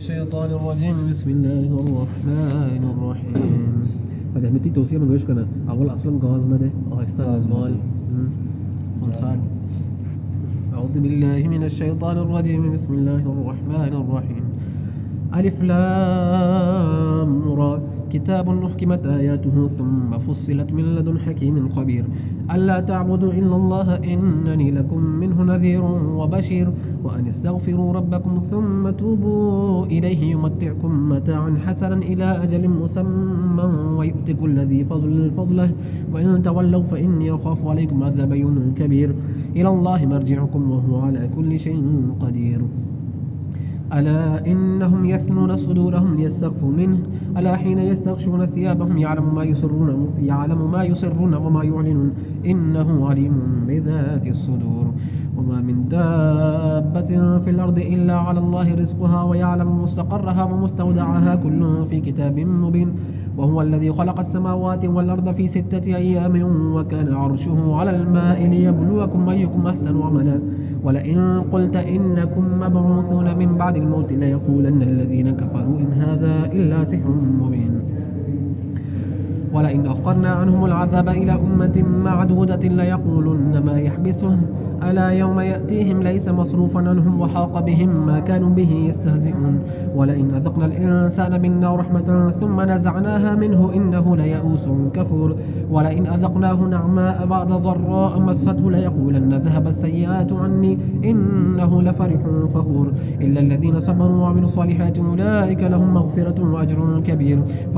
الشيطان الرجيم بسم الله الرحمن الرحيم. Ada mesti tausiya mangosh kana awal aslan gaz में दे आहिस्ता नज़माल फंसाद. أعوذ بالله من الشيطان الرجيم بسم الله الرحمن الرحيم. ألف لام را كتاب أحكمت آياته ثم فصلت من لدن حكيم خبير ألا تعبدوا إلا الله إنني لكم منه نذير وبشير وأن استغفروا ربكم ثم توبوا إليه يمتعكم متاعا حسنا إلى أجل مسمى ويؤت كل ذي فضل فضله وإن تولوا فإني أخاف عليكم عذاب يوم كبير إلى الله مرجعكم وهو على كل شيء قدير. ألا إنهم يثنون صدورهم ليستخفوا منه ألا حين يستغشون ثيابهم يعلم ما يسرون وما يعلنون إنه عليم بذات الصدور. وما من دابة في الأرض إلا على الله رزقها ويعلم مستقرها ومستودعها كل في كتاب مبين. وهو الذي خلق السماوات والأرض في 6 أيام وكان عرشه على الماء ليبلوكم أيكم أحسن عملا ولئن قلت إنكم مبعوثون من بعد الموت ليقولن الذين كفروا إن هذا إلا سحر مبين. ولئن أخرنا عنهم العذاب إلى أمة معدودة ليقولن ما يحبسه ألا يوم يأتيهم ليس مصروفا عنهم وحاق بهم ما كانوا به يستهزئون. ولئن أذقنا الإنسان منا رحمة ثم نزعناها منه إنه ليئوس كفور. ولئن أذقناه نعماء بعد ضراء مسته ليقولن ذهب السيئات عني إنه لفرح فخور. إلا الذين صبروا وعملوا الصالحات أولئك لهم مغفرة وأجر كبير.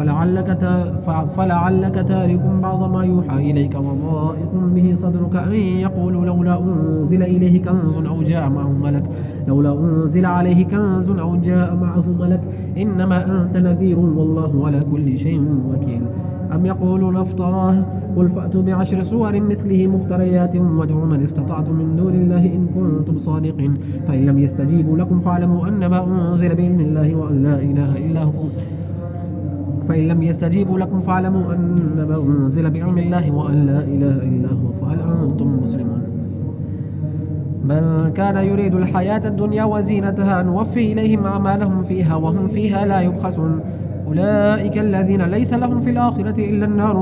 فلعلك تارك بعض ما يوحى إليك وضائق به صدرك أن يقولوا لولا أنزل إليه كنز أو جاء معه ملك لولا أنزل عليه كنز أو جاء معه ملك إنما أنت نذير والله على كل شيء وكيل. أم يقولون افتراه قل فأتوا ب10 سور مثله مفتريات وادعوا من استطعتم من دون الله إن كنتم صادقين فإن لم يستجيبوا لكم فاعلموا أنما أنزل بعلم الله وأن لا إله إلا هو فإن لم يستجيبوا لكم فاعلموا أنما أنزل بعلم الله وأن لا إله إلا هو فهل أنتم مسلمون. من كان يريد الحياة الدنيا وزينتها نوفي إليهم أعمالهم فيها وهم فيها لا يبخسون. أولئك الذين ليس لهم في الآخرة إلا النار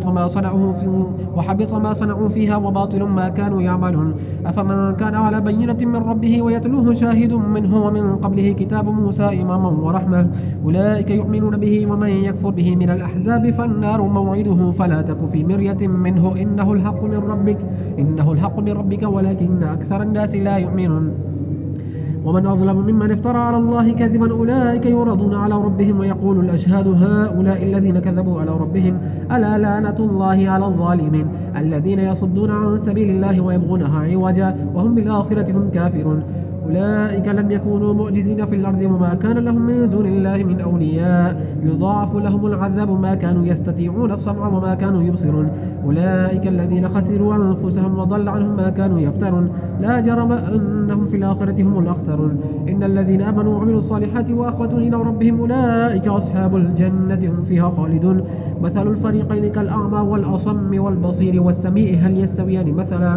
وحبط ما صنعوا فيها وباطل ما كانوا يعملون. أفمن كان على بينة من ربه ويتلوه شاهد منه ومن قبله كتاب موسى إماما ورحمة أولئك يؤمنون به ومن يكفر به من الأحزاب فالنار موعده فلا تك في مرية منه إنه الحق من ربك ولكن أكثر الناس لا يؤمنون. ومن أظلم ممن افترى على الله كذبا أولئك يعرضون على ربهم ويقول الأشهاد هؤلاء الذين كذبوا على ربهم ألا لعنة الله على الظالمين الذين يصدون عن سبيل الله ويبغونها عوجا وهم بالآخرة هم كافرون. أولئك لم يكونوا معجزين في الأرض وما كان لهم من دون الله من أولياء يضاعف لهم العذاب ما كانوا يستطيعون السمع وما كانوا يبصرون. أولئك الذين خسروا أنفسهم وضل عنهم ما كانوا يفترون لا جرم أنهم في الآخرة هم الأخسرون. إن الذين آمنوا وعملوا الصالحات وأخبتوا إلى ربهم أولئك أصحاب الجنة هم فيها خالدون. مثل الفريقين كالأعمى والأصم والبصير والسميع هل يستويان مثلا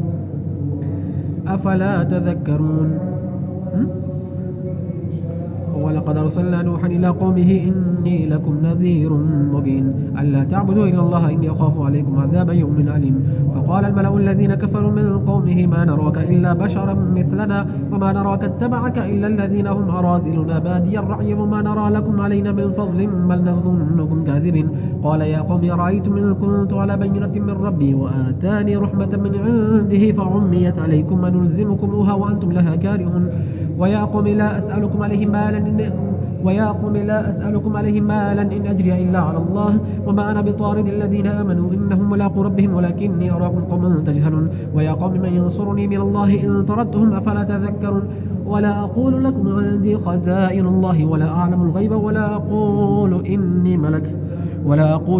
أفلا تذكرون. ولقد أرسلنا نوحا إلى قومه إني لكم نذير مبين ألا تعبدوا إلا الله إني أخاف عليكم عذاب يوم أليم. فقال الملأ الذين كفروا من قومه ما نراك إلا بشرا مثلنا وما نراك اتبعك إلا الذين هم أراذلنا بادي الرأي وما نرى لكم علينا من فضل بل نظنكم كاذبين. قال يا قوم أرأيتم إن كنت على بينة من ربي وآتاني رحمة من عنده فعميت عليكم أنلزمكموها وأنتم لها كارهون. ويا قوم لا أسألكم عليه مالا إن أجري إلا على الله وما أنا بطارد الذين آمنوا إنهم ملاقو ربهم ولكني أراكم قوما تجهلون. ويا قوم من ينصرني من الله إن طردتهم أفلا تذكرون. ولا أقول لكم عندي خزائن الله ولا أعلم الغيب ولا أقول إني ملك ولا أقول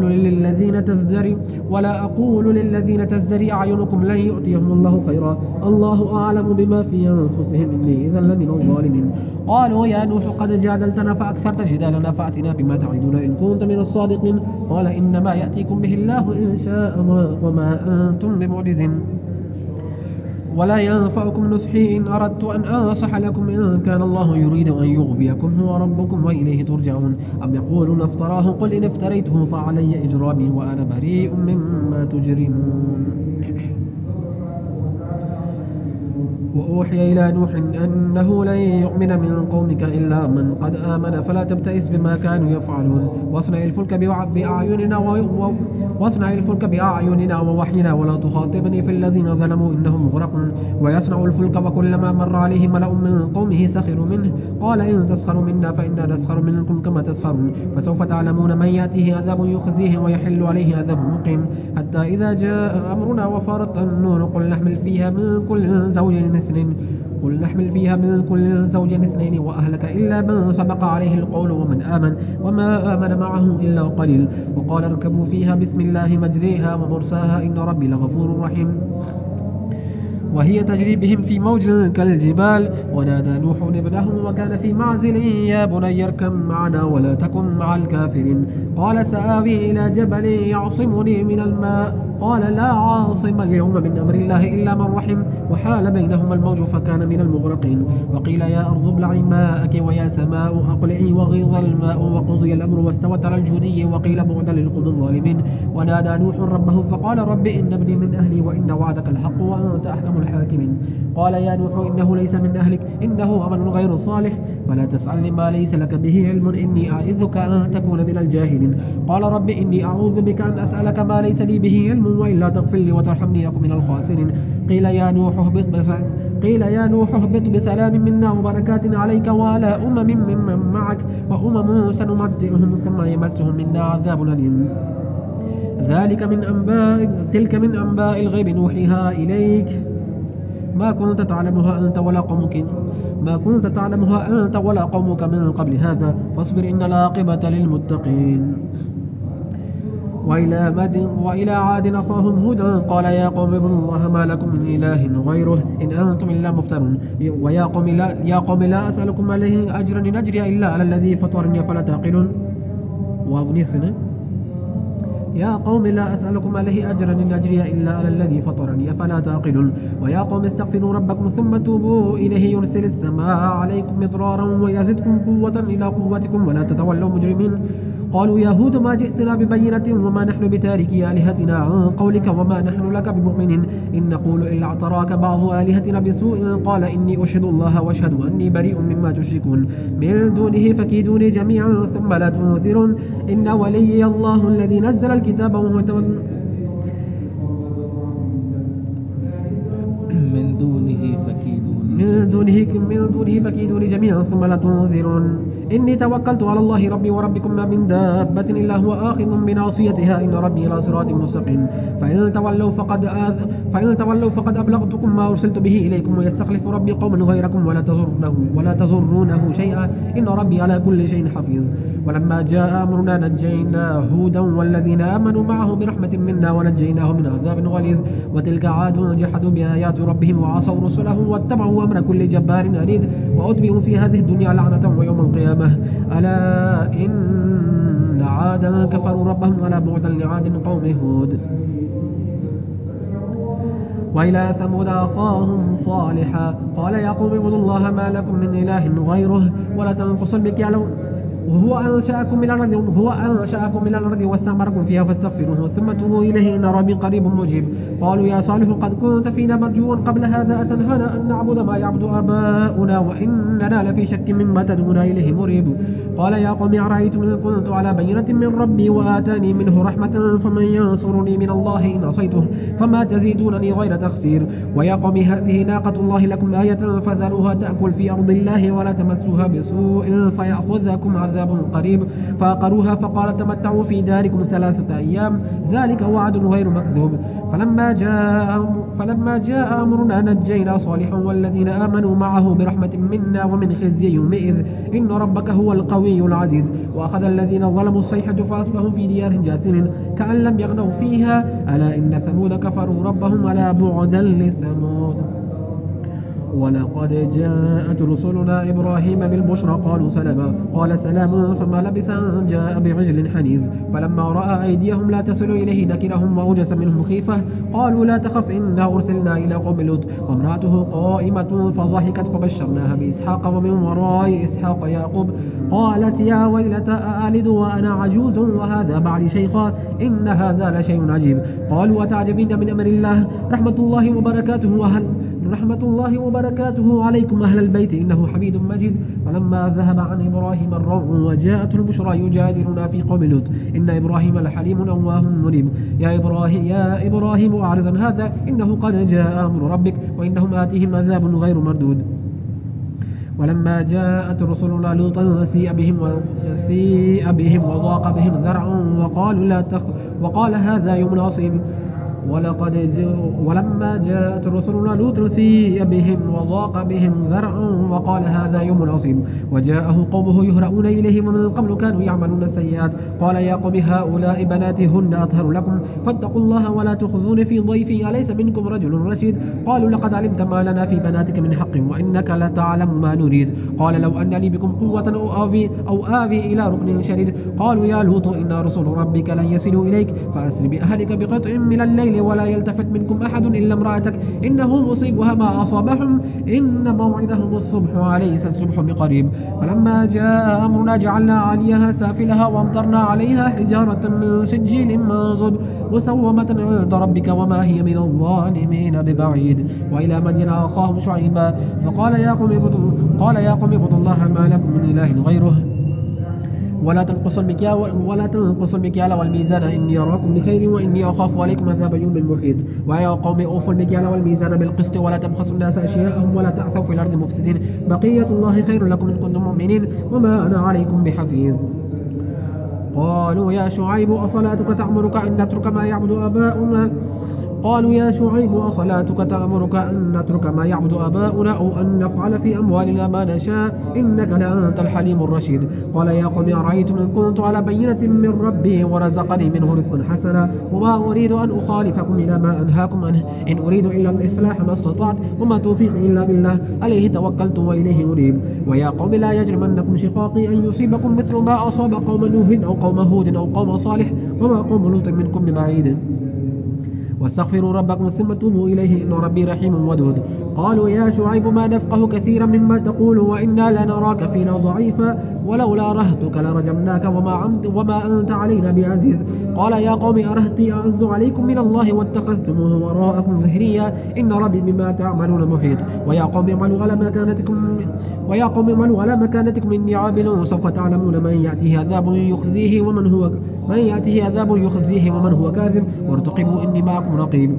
للذين تزدري أعينكم لن يؤتيهم الله خيرا الله أعلم بما في أنفسهم إني إذا لمن الظالمين. قالوا يا نوح قد جادلتنا فأكثرت جدالنا فأتنا بما تعدون إن كنت من الصادقين. قال إنما يأتيكم به الله إن شاء وما أنتم بمعجزين. ولا ينفعكم نصحي إن أردت أن أنصح لكم إن كان الله يريد أن يغويكم هو ربكم وإليه ترجعون أم يقولون افتراه قل إن افتريته فعلي إجرامي وأنا بريء مما تجرمون. وأوحي إلى نوح أنه لن يؤمن من قومك إلا من قد آمن فلا تبتئس بما كانوا يفعلون واصنع الفلك بأعيننا ووحينا ولا تخاطبني في الذين ظلموا إنهم مغرقون. ويصنع الفلك وكلما مر عليه ملأ من قومه سخروا منه قال إن تسخروا منا فإنا نسخر منكم كما تسخرون فسوف تعلمون من يأتيه عذاب يخزيه ويحل عليه عذاب مقيم. حتى إذا جاء أمرنا وفارت النور قل نحمل فيها من كل زوج اثنين وأهلك إلا من سبق عليه القول ومن آمن وما آمن معه إلا قليل. وقال اركبوا فيها بسم الله مجريها ومرساها إن ربي لغفور رحيم. وهي تجري بهم في موج كالجبال ونادى نوح ابنه وكان في معزل يا بني اركب معنا ولا تكن مع الكافرين قال سآوي إلى جبل يعصمني من الماء قال لا عاصم اليوم من أمر الله إلا من رحم وحال بينهما الموج فكان من المغرقين. وقيل يا أرض ابلعي ماءك ويا سماء أقلعي وغيض الماء وقضي الأمر واستوت على الجودي وقيل بعدا للقوم الظالمين. ونادى نوح ربه فقال رب إن ابني من أهلي وإن وعدك الحق وأنت أحكم الحاكمين. قال يا نوح إنه ليس من أهلك إنه عمل غير صالح فلا تسألني ما ليس لك به علم إني أعظك أن تكون من الجاهلين. قال رب إني أعوذ بك أن أسألك ما ليس لي به علم وإلا تغفر لي وترحمني أكن من الخاسرين. قيل يا نوح اهبط بسلام منا وبركات عليك وعلى ممن معك وأمم سنمتعهم ثم يمسهم منا عذاب أليم. تلك من أنباء الغيب نوحيها إليك ما كنت تعلمها أنت ولا قومك من قبل هذا فاصبر إن العاقبة للمتقين. وإلى عاد أخاهم هودا قال يا قوم اعبدوا الله ما لكم من إله غيره إن أنتم إلا مفترون. يا قوم لا أسألكم عليه أجرا إن أجري إلا على الذي فطرني فلا تعقلون. يا قوم لا أسألكم عليه أجرا إن أجري إلا على الذي فطرني أفلا تعقلون. ويا قوم استغفروا ربكم ثم توبوا إليه يرسل السماء عليكم مطرارا ويزدكم قوة إلى قوتكم ولا تتولوا مجرمين. قالوا يا هود ما جئتنا ببينة وما نحن بتاركي آلهتنا عن قولك وما نحن لك بمؤمنين إن نقول إلا اعتراك بعض آلهتنا بسوء قال إني أشهد الله واشهد أني بريء مما تشركون من دونه فكيدوني جميعا ثم لا تنذرون إن ولي الله الذي نزل الكتاب وهو من دونه فكيدوني جميعا ثم لا تنذرون إني توكلت على الله ربي وربكم ما من دابة إلا هو آخذ بناصيتها إن ربي على صراط مستقيم. فإن تولوا فقد أبلغتكم ما أرسلت به إليكم ويستخلف ربي قوما غيركم ولا تضرونه شيئا إن ربي على كل شيء حفيظ. ولما جاء أمرنا نجينا هودا والذين آمنوا معه برحمة منا ونجيناه من عذاب غليظ. وتلك عاد جحدوا بآيات ربهم وعصوا رسله واتبعوا أمر كل جبار عنيد وأتبعوا في هذه الدنيا لعنة ويوم القيامة ألا إن عادا كفروا ربهم ولا بعدا لعاد قوم هود. وإلى ثمود أخاهم صالحا قال يا قوم اعبدوا الله ما لكم من إله غيره ولا تنقصوا المكيال وهو أنشأكم من الأرض واستعمركم فيها فاستغفروه ثم توبوا إليه إن ربي قريب مجيب. قالوا يا صالح قد كنت فينا مرجوا قبل هذا أتنهانا أن نعبد ما يعبد آباؤنا وإننا لفي شك مما تدعونا إليه مريب. قال يا قوم أرأيتم إن كنت على بينة من ربي وآتاني منه رحمة فمن ينصرني من الله إن عصيته فما تزيدونني غير تخسير. ويا قوم هذه ناقة الله لكم آية فذروها تأكل في أرض الله ولا تمسوها بسوء فيأخذكم عذاب قريب. فعقروها فقال تمتعوا في داركم 3 أيام ذلك وعد غير مكذوب. فلما جاء أمرنا نجينا صالحا والذين آمنوا معه برحمة منا ومن خزي يومئذ إن ربك هو القوي العزيز. وأخذ الذين ظلموا الصيحة فأصبحوا في ديارهم جاثمين كأن لم يغنوا فيها ألا إن ثمود كفروا ربهم ألا بعدا لثمود. ولقد جاءت رسلنا إبراهيم بالبشرى قالوا سلاما قال سلام فما لبث أن جاء بعجل حنيذ فلما رأى أيديهم لا تصل إليه نكرهم وأوجس منهم خيفة قالوا لا تخف إنا أرسلنا إلى قوم لوط وامرأته قائمة فضحكت فبشرناها بإسحاق ومن وراء إسحاق يعقوب قالت يا ويلتى أألد وأنا عجوز وهذا بعلي شيخا إن هذا لشيء عجيب قالوا أتعجبين من أمر الله رحمة الله وبركاته عليكم أهل البيت إنه حميد مجيد فلما ذهب عن إبراهيم الروع وجاءته البشرى يجادلنا في قوم لوط إن إبراهيم لحليم أواه منيب يا إبراهيم أعرض عن هذا إنه قد جاء أمر ربك وإنهم آتيهم عذاب غير مردود ولما جاءت رسلنا لوطا سيء بهم وضاق بهم ذرعا وقال هذا يوم عصيب ولما جاءت رسلنا لوط سيء بهم وضاق بهم ذرعا وقال هذا يوم عصيب وجاءه قومه يهرؤون إليه ومن قبل كانوا يعملون السيئات قال يا قوم هؤلاء بناتي هن أطهر لكم فاتقوا الله ولا تخزون في ضيفي أليس منكم رجل رشيد قالوا لقد علمت ما لنا في بناتك من حق وإنك لتعلم ما نريد قال لو أن لي بكم قوة أو آوي إلى ركن شديد قالوا يا لوط إن رسل ربك لن يصلوا إليك فأسر بأهلك بقطع من الليل ولا يلتفت منكم أحد إلا امرأتك إنه مصيبها ما أصابهم إن موعدهم الصبح وليس الصبح بقريب فلما جاء أمرنا جعلنا عليها سافلها وأمطرنا عليها حجارة من سجيل منضود مسومة عند ربك وما هي من الظالمين ببعيد وإلى مدين أخاهم شعيبا فقال يا قوم اعبدوا الله ما لكم من إله غيره ولا تنقصوا المكيال والميزان إني أراكم بخير وإني أخاف عليكم عذاب يوم محيط ويا قوم أوفوا المكيال والميزان بالقسط ولا تبخسوا الناس أشياءهم ولا تعثوا في الأرض مفسدين بقية الله خير لكم إن كنتم مؤمنين وما أنا عليكم بحفيظ قالوا يا شعيب أصلاتك تأمرك أن نترك ما يعبد آباؤنا قالوا يا شعيب أصلاتك تأمرك أن نترك ما يعبد آباؤنا أو أن نفعل في أموالنا ما نشاء إنك لأنت الحليم الرشيد قال يا قوم أرأيتم إن كنت على بينة من ربي ورزقني منه رزقا حسنا وما أريد أن أخالفكم إلى ما أنهاكم عنه إن أريد إلا الإصلاح ما استطعت وما توفيقي إلا بالله عليه توكلت وإليه أنيب ويا قوم لا يجرمنكم شقاقي أن يصيبكم مثل ما أصاب قوم نوح أو قوم هود أو قوم صالح وما قوم لوط منكم ببعيد واستغفروا ربكم ثم توبوا إليه إن ربي رحيم ودود قالوا يا شعيب ما نفقه كثيرا مما تقول وإنا لنراك فينا ضعيفا ولولا رهتك لرجمناك وما أنت علينا بعزيز قال يا قوم أرهتي أعز عليكم من الله واتخذتموه وراءكم ظهريا إن ربي بما تعملون محيط ويا قوم اعملوا على مكانتكم إني عامل سوف تعلمون من يأتيه عذاب يخزيه ومن هو كاذب وارتقبوا إني معكم رقيب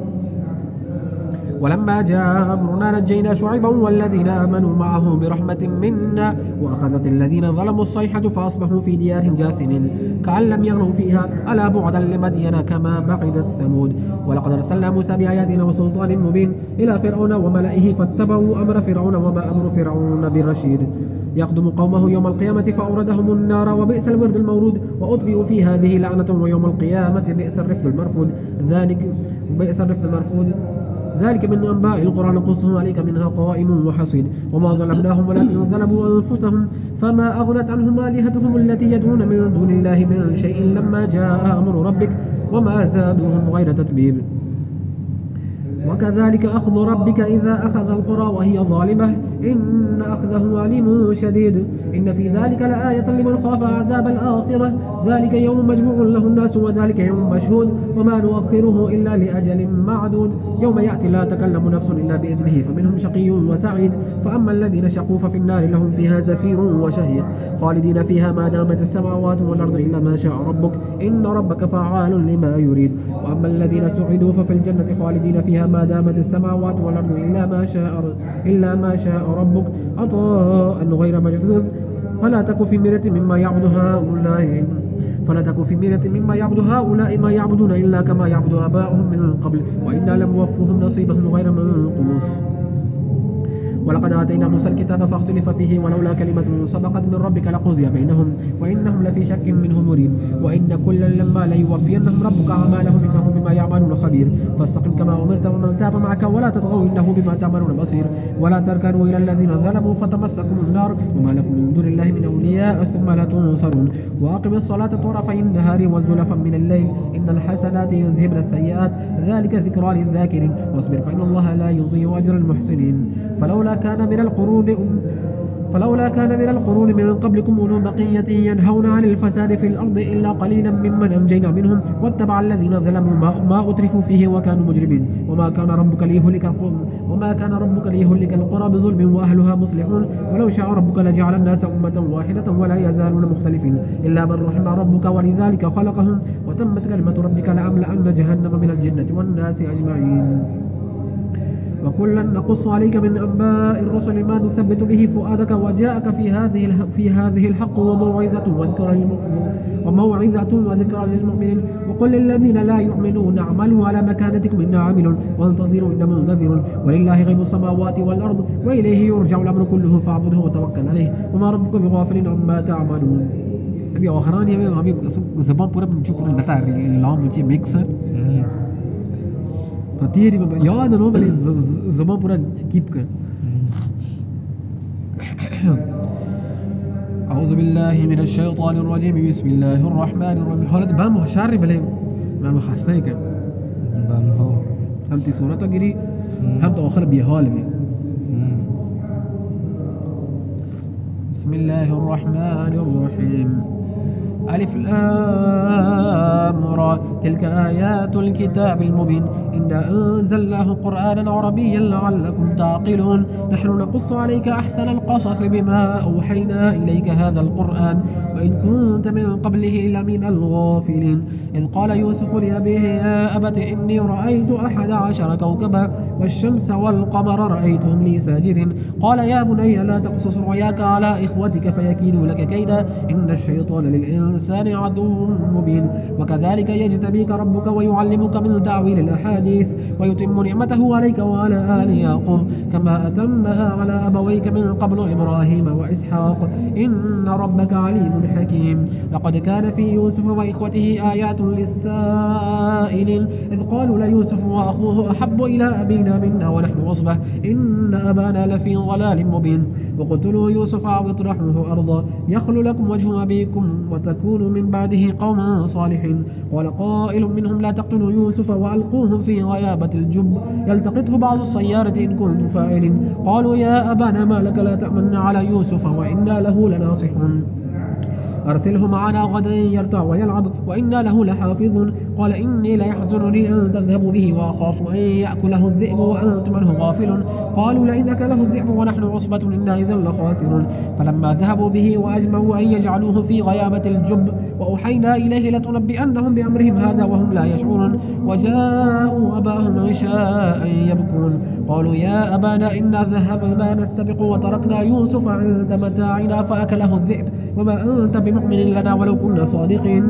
ولما جاء أمرنا نجينا شعيبا والذين آمنوا معه برحمة منا وأخذت الذين ظلموا الصيحة فأصبحوا في ديارهم جاثمين كأن لم يغنوا فيها ألا بعدا لمدين كما بعدت ثمود ولقد أرسلنا موسى بآياتنا وسلطان مبين إلى فرعون وملئه فاتبعوا أمر فرعون وما أمر فرعون برشيد يقدم قومه يوم القيامة فأوردهم النار وبئس الورد المورود وأتبعوا في هذه لعنة ويوم القيامة بئس الرفد المرفود ذلك من أنباء القرى نقصه عليك منها قائم وحصيد وما ظلمناهم ولكن ظلموا أنفسهم فما أغنت عنهم آلهتهم التي يدعون من دون الله من شيء لما جاء أمر ربك وما زادوهم غير تتبيب وكذلك أخذ ربك إذا أخذ القرى وهي ظالمة إن أخذه عليم شديد إن في ذلك لآية لمن خاف عذاب الآخرة ذلك يوم مجموع له الناس وذلك يوم مشهود وما نؤخره إلا لأجل معدود يوم يأتي لا تكلم نفس إلا بإذنه فمنهم شقي وسعيد فأما الذين شقوا ففي النار لهم فيها زفير وشهيق خالدين فيها ما دامت السماوات والأرض إلا ما شاء ربك إن ربك فعال لما يريد وأما الذين سعدوا ففي الجنة خالدين فيها ما دامت السماوات والأرض إلا ما شاء ربك عطاء غير مجذوذ فلا تك في مرية مما يعبد هؤلاء ما يعبدون إلا كما يعبد آباؤهم من قبل وإنا لموفوهم نصيبهم غير منقوص ولقد آتينا موسى الكتاب فاختلف فيه ولولا كلمة سبقت من ربك لقضي بينهم وإنهم لفي شك منه مريب وإن كلا لما ليوفينهم ربك أعمالهم إنه بما يعملون خبير فاستقم كما أمرت ومن تاب معك ولا تطغوا إنه بما تعملون بصير ولا تركنوا إلى الذين ظلموا فتمسكم النار وما لكم من دون الله من أولياء ثم لا تنصرون وأقم الصلاة طرفي النهار وزلفا من الليل إن الحسنات يذهبن السيئات ذلك ذكرى للذاكرين واصبر فإن الله لا يضيع أجر المحسنين فلولا كان من القرون من قبلكم أولو بقية ينهون عن الفساد في الأرض إلا قليلا ممن أنجينا منهم واتبع الذين ظلموا ما أترفوا فيه وكانوا مجرمين وما كان ربك ليهلك القرى بظلم وأهلها مصلحون ولو شاء ربك لجعل الناس أمة واحدة ولا يزالون مختلفين إلا من رحم ربك ولذلك خلقهم وتمت كلمة ربك لأملأن جهنم من الجنة والناس أجمعين وكلا نقص عليك من أنباء الرسل ما نثبت به فؤادك وجاءك في هذه الحق وموعظة وذكرى للمؤمنين وقل للذين لا يؤمنون اعملوا على مكانتكم إنا عاملون وانتظروا إنا منتظرون ولله غيب السماوات والأرض وإليه يرجع الأمر كله فاعبده وتوكل عليه وما ربك بغافل عما تعملون. अभी औखरानी में अभी ज़बान पूरा जो पूरा नता लाम मुझे मिक्स فتيري يا ده نو بلي زمان पूरा कीप कर أعوذ بالله من الشيطان الرجيم بسم الله الرحمن الرحيم حالت بام شعري بلي ما مخصيك بام هو هم تي سورة تجري هم تأخر بيهال بي بسم الله الرحمن الرحيم ألف لام را تلك آيات الكتاب المبين إنا أنزلناه قرآنا عربيا لعلكم تعقلون نحن نقص عليك أحسن القصص بما أوحينا إليك هذا القرآن وإن كنت من قبله لمن الغافلين إذ قال يوسف لأبيه يا أبت إني رأيت 11 كوكبا والشمس والقمر رأيتهم لي ساجدين قال يا بني لا تقصص رؤياك على إخوتك فيكيدوا لك كيدا إن الشيطان للإنسان عدو مبين وكذلك يجتبيك ربك ويعلمك من تعويل الأحاديث ويتم نعمته عليك وعلى آل يعقوب كما أتمها على أبويك من قبل إبراهيم وإسحاق إن ربك عليم حكيم لقد كان في يوسف وإخوته آيات للسائلين إذ قالوا ليوسف وأخوه أحب إلى أبينا منا ونحن عصبة إن أبانا لفي ضلال مبين وقتلوا يوسف أو اطرحوه أرضا يخل لكم وجه أبيكم وتكونوا من بعده قوما صالحين قال قائل منهم لا تقتلوا يوسف وألقوه في غيابة الجب يلتقطه بعض السيارة إن كنتم فاعلين قالوا يا أبانا ما لك لا تأمن على يوسف وإنا له لناصحون أرسله معنا غدا يرتع ويلعب وإنا له لحافظون قال إني ليحزنني أن تذهبوا به وأخاف أن يأكله الذئب وأنتم عنه غافلون قالوا لئن أكله الذئب ونحن عصبة إنا إذا لخاسرون فلما ذهبوا به وأجمعوا أن يجعلوه في غيابة الجب وأوحينا إليه لتنبئنهم بأمرهم هذا وهم لا يشعرون وجاءوا أباهم عشاء يبكون قالوا يا أبانا إنا ذهبنا نستبق وتركنا يوسف عند متاعنا فأكله الذئب وما أنت بمؤمن لنا ولو كنا صادقين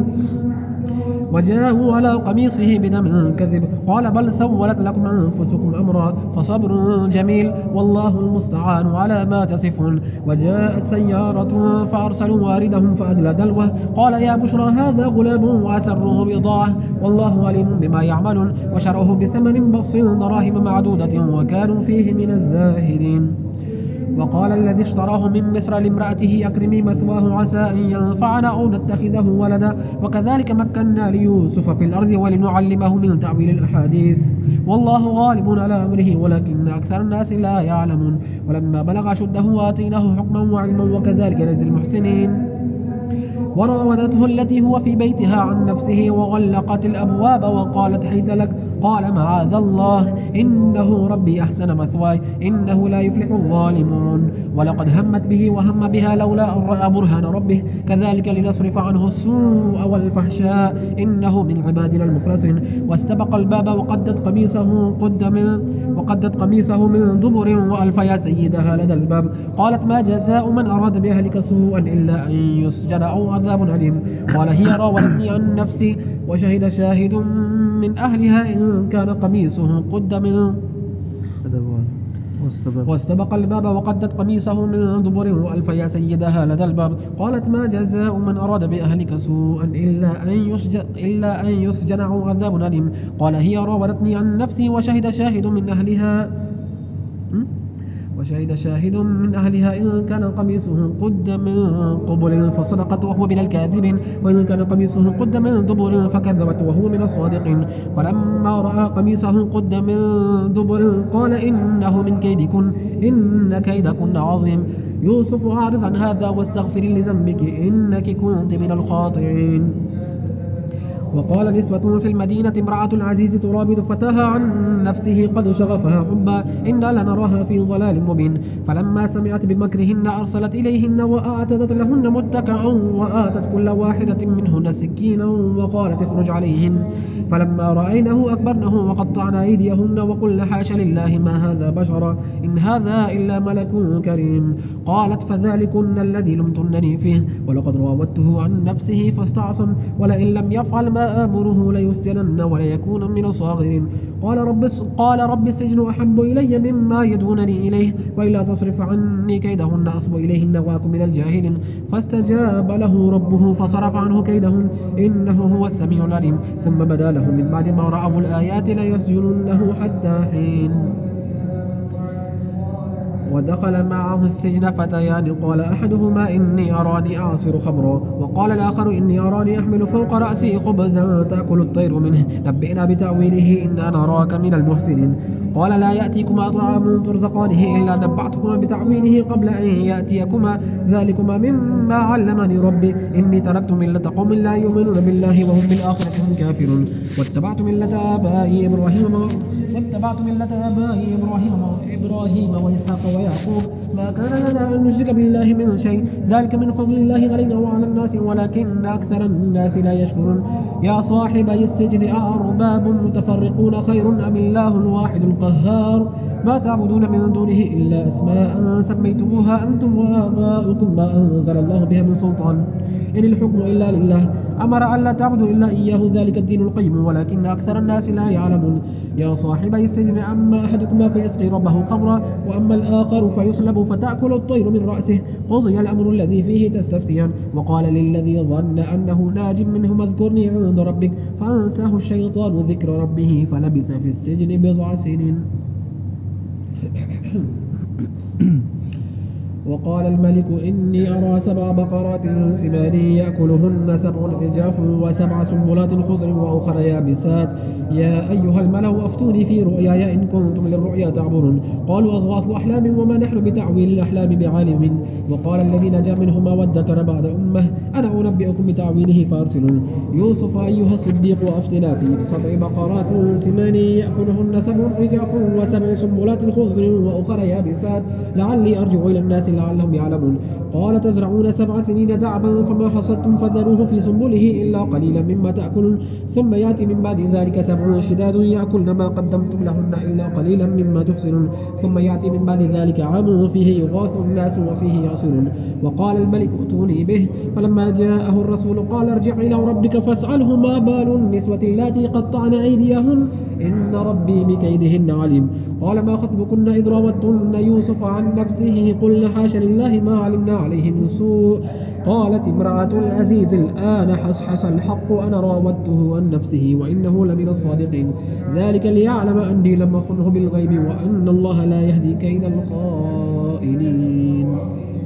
وجاءوا على قميصه بدم كذب قال بل سولت لكم أنفسكم أمرا فصبر جميل والله المستعان على ما تصفون وجاءت سيارة فأرسلوا واردهم فأدلى دلوه قال يا بشرى هذا غلام وأسروه بضاعة والله عليم بما يعملون وشروه بثمن بخس دراهم معدودة وكانوا فيه من الزاهدين وقال الذي اشتراه من مصر لامرأته أكرمي مثواه عسى أن ينفعنا أو نتخذه ولدا وكذلك مكنا ليوسف في الأرض ولنعلمه من تعويل الأحاديث والله غالب على أمره ولكن أكثر الناس لا يعلمون ولما بلغ أشده آتيناه حكما وعلما وكذلك نجزي المحسنين وراودته التي هو في بيتها عن نفسه وغلقت الأبواب وقالت حيث لك قال معاذ الله إنه ربي أحسن مثواي إنه لا يفلح الظالمون ولقد همت به وهم بها لولا أن رأى برهان ربه كذلك لنصرف عنه السوء والفحشاء إنه من عبادنا المخلصين واستبق الباب وقدت قميصه من دبر وألف يا سيدها لدى الباب قالت ما جزاء من أراد بأهلك سوءا إلا أن يسجن أو عذاب أليم قال هي راودتني عن نفسي وشهد شاهد من أهلها إن كان قميصه قد من واستبق الباب وقدت قميصه من دبر وألف يا سيدها لدى الباب. قالت ما جزاء من أراد بأهلك سوءا إلا أن يسجن أو عذاب أليم. قال هي راودتني عن نفسي وشهد شاهد من أهلها إن كان قميصه قد من قبل فصدقت وهو من الكاذبين وإن كان قميصه قد من دبر فكذبت وهو من الصادقين. فلما رأى قميصه قد من دبر قال إنه من كيدكن إن كيدكن عظيم. يوسف أعرض عن هذا واستغفري لذنبك إنك كنت من الخاطئين. وقال نسبة في المدينة امرأة العزيز تراود فتاها عن نفسه قد شغفها حبا إنا لنراها في ضلال مبين. فلما سمعت بمكرهن أرسلت إليهن وأعتدت لهن متكئا وآتت كل واحدة منهن سكينا وقالت اخرج عليهن. فلما رأينه أكبرنه وقطعن أيديهن وقلن حاش لله ما هذا بشرا إن هذا إلا ملك كريم. قالت فذلكن الذي لمتنني فيه ولقد راودته عن نفسه فاستعصم ولئن لم يفعل ما آمره ليسجنن وليكون من الصاغرين. قال رب السجن أحب إلي مما يدعونني إليه وإلا تصرف عني كيدهن أصب إليهن وأكن من الجاهلين. فاستجاب له ربه فصرف عنه كيدهن إنه هو السميع العليم. ثم بدا لهم من بعد ما رأوا الآيات ليسجننه حتى حين. ودخل معه السجن فتيان قال أحدهما إني أراني أعصر خمرا وقال الآخر إني أراني أحمل فوق رأسي خبزا تأكل الطير منه نبئنا بتأويله إنا نراك من المحسنين. قال لا يأتيكما طعام ترزقانه إلا نبعتكما بتأويله قبل أن يأتيكما ذلكما مما علمني ربي إني تركت ملة قوم لا يؤمنون بالله وهم بالآخرة هم كافرون واتبعت ملة آبائي إبراهيم وإسحاق ويعقوب ما كان لنا أن نشرك بالله من شيء ذلك من فضل الله علينا وعلى الناس ولكن أكثر الناس لا يشكرون. يا صاحبي السجن أأرباب متفرقون خير أم الله الواحد القهار ما تعبدون من دونه إلا أسماء سميتموها أنتم وآباؤكم ما أنزل الله بها من سلطان إن الحكم إلا لله أمر ألا تعبدوا إلا إياه ذلك الدين القيم ولكن أكثر الناس لا يعلمون. يا صاحبي السجن أما أحدكما فيسقي ربه خمرا وأما الآخر فيصلب فتأكل الطير من رأسه قضي الأمر الذي فيه تستفتيان. وقال للذي ظن أنه ناج منه اذكرني عند ربك فأنساه الشيطان ذكر ربه فلبث في السجن بضع سنين. وقال الملك إني أرى 7 بقرات سمان يأكلهن 7 عجاف و7 سنبلات خضر وأخر يابسات يا أيها الملأ أفتوني في رؤياي إن كنتم للرؤيا تعبرون. قالوا أضغاث أحلام وما نحن بتعويل الأحلام بعالم. وقال الذي نجا منهما وادكر بعد أمة أنا أنبئكم بتعويله فأرسلون. يوسف أيها الصديق أفتنا في 7 بقرات سمان يأكلهن 7 عجاف و7 سنبلات خضر وأخر يابسات لعلي أرجع إلى الناس لعلهم يعلمون. قال تزرعون 7 سنين دعبا فما حصدتم فذروه في سنبله إلا قليلا مما تأكلون ثم يأتي من بعد ذلك 7 شداد يأكلن ما قدمتم لهن إلا قليلا مما تحصنون ثم يأتي من بعد ذلك عام فيه يغاث الناس وفيه يعصرون. وقال الملك ائتوني به. فلما جاءه الرسول قال ارجع إلى ربك فاسأله ما بال النسوة اللاتي قطعن أيديهن إن ربي بكيدهن عليم. قال ما خطبكن إذ راوتن يوسف عن نفسه قلن حاش لله ما علمنا عليه من سوء. قالت امرأة العزيز الآن حصحص الحق أنا راودته عن نفسه وإنه لمن الصادقين ذلك ليعلم أني لم أخنه بالغيب وأن الله لا يهدي كيد الخائنين.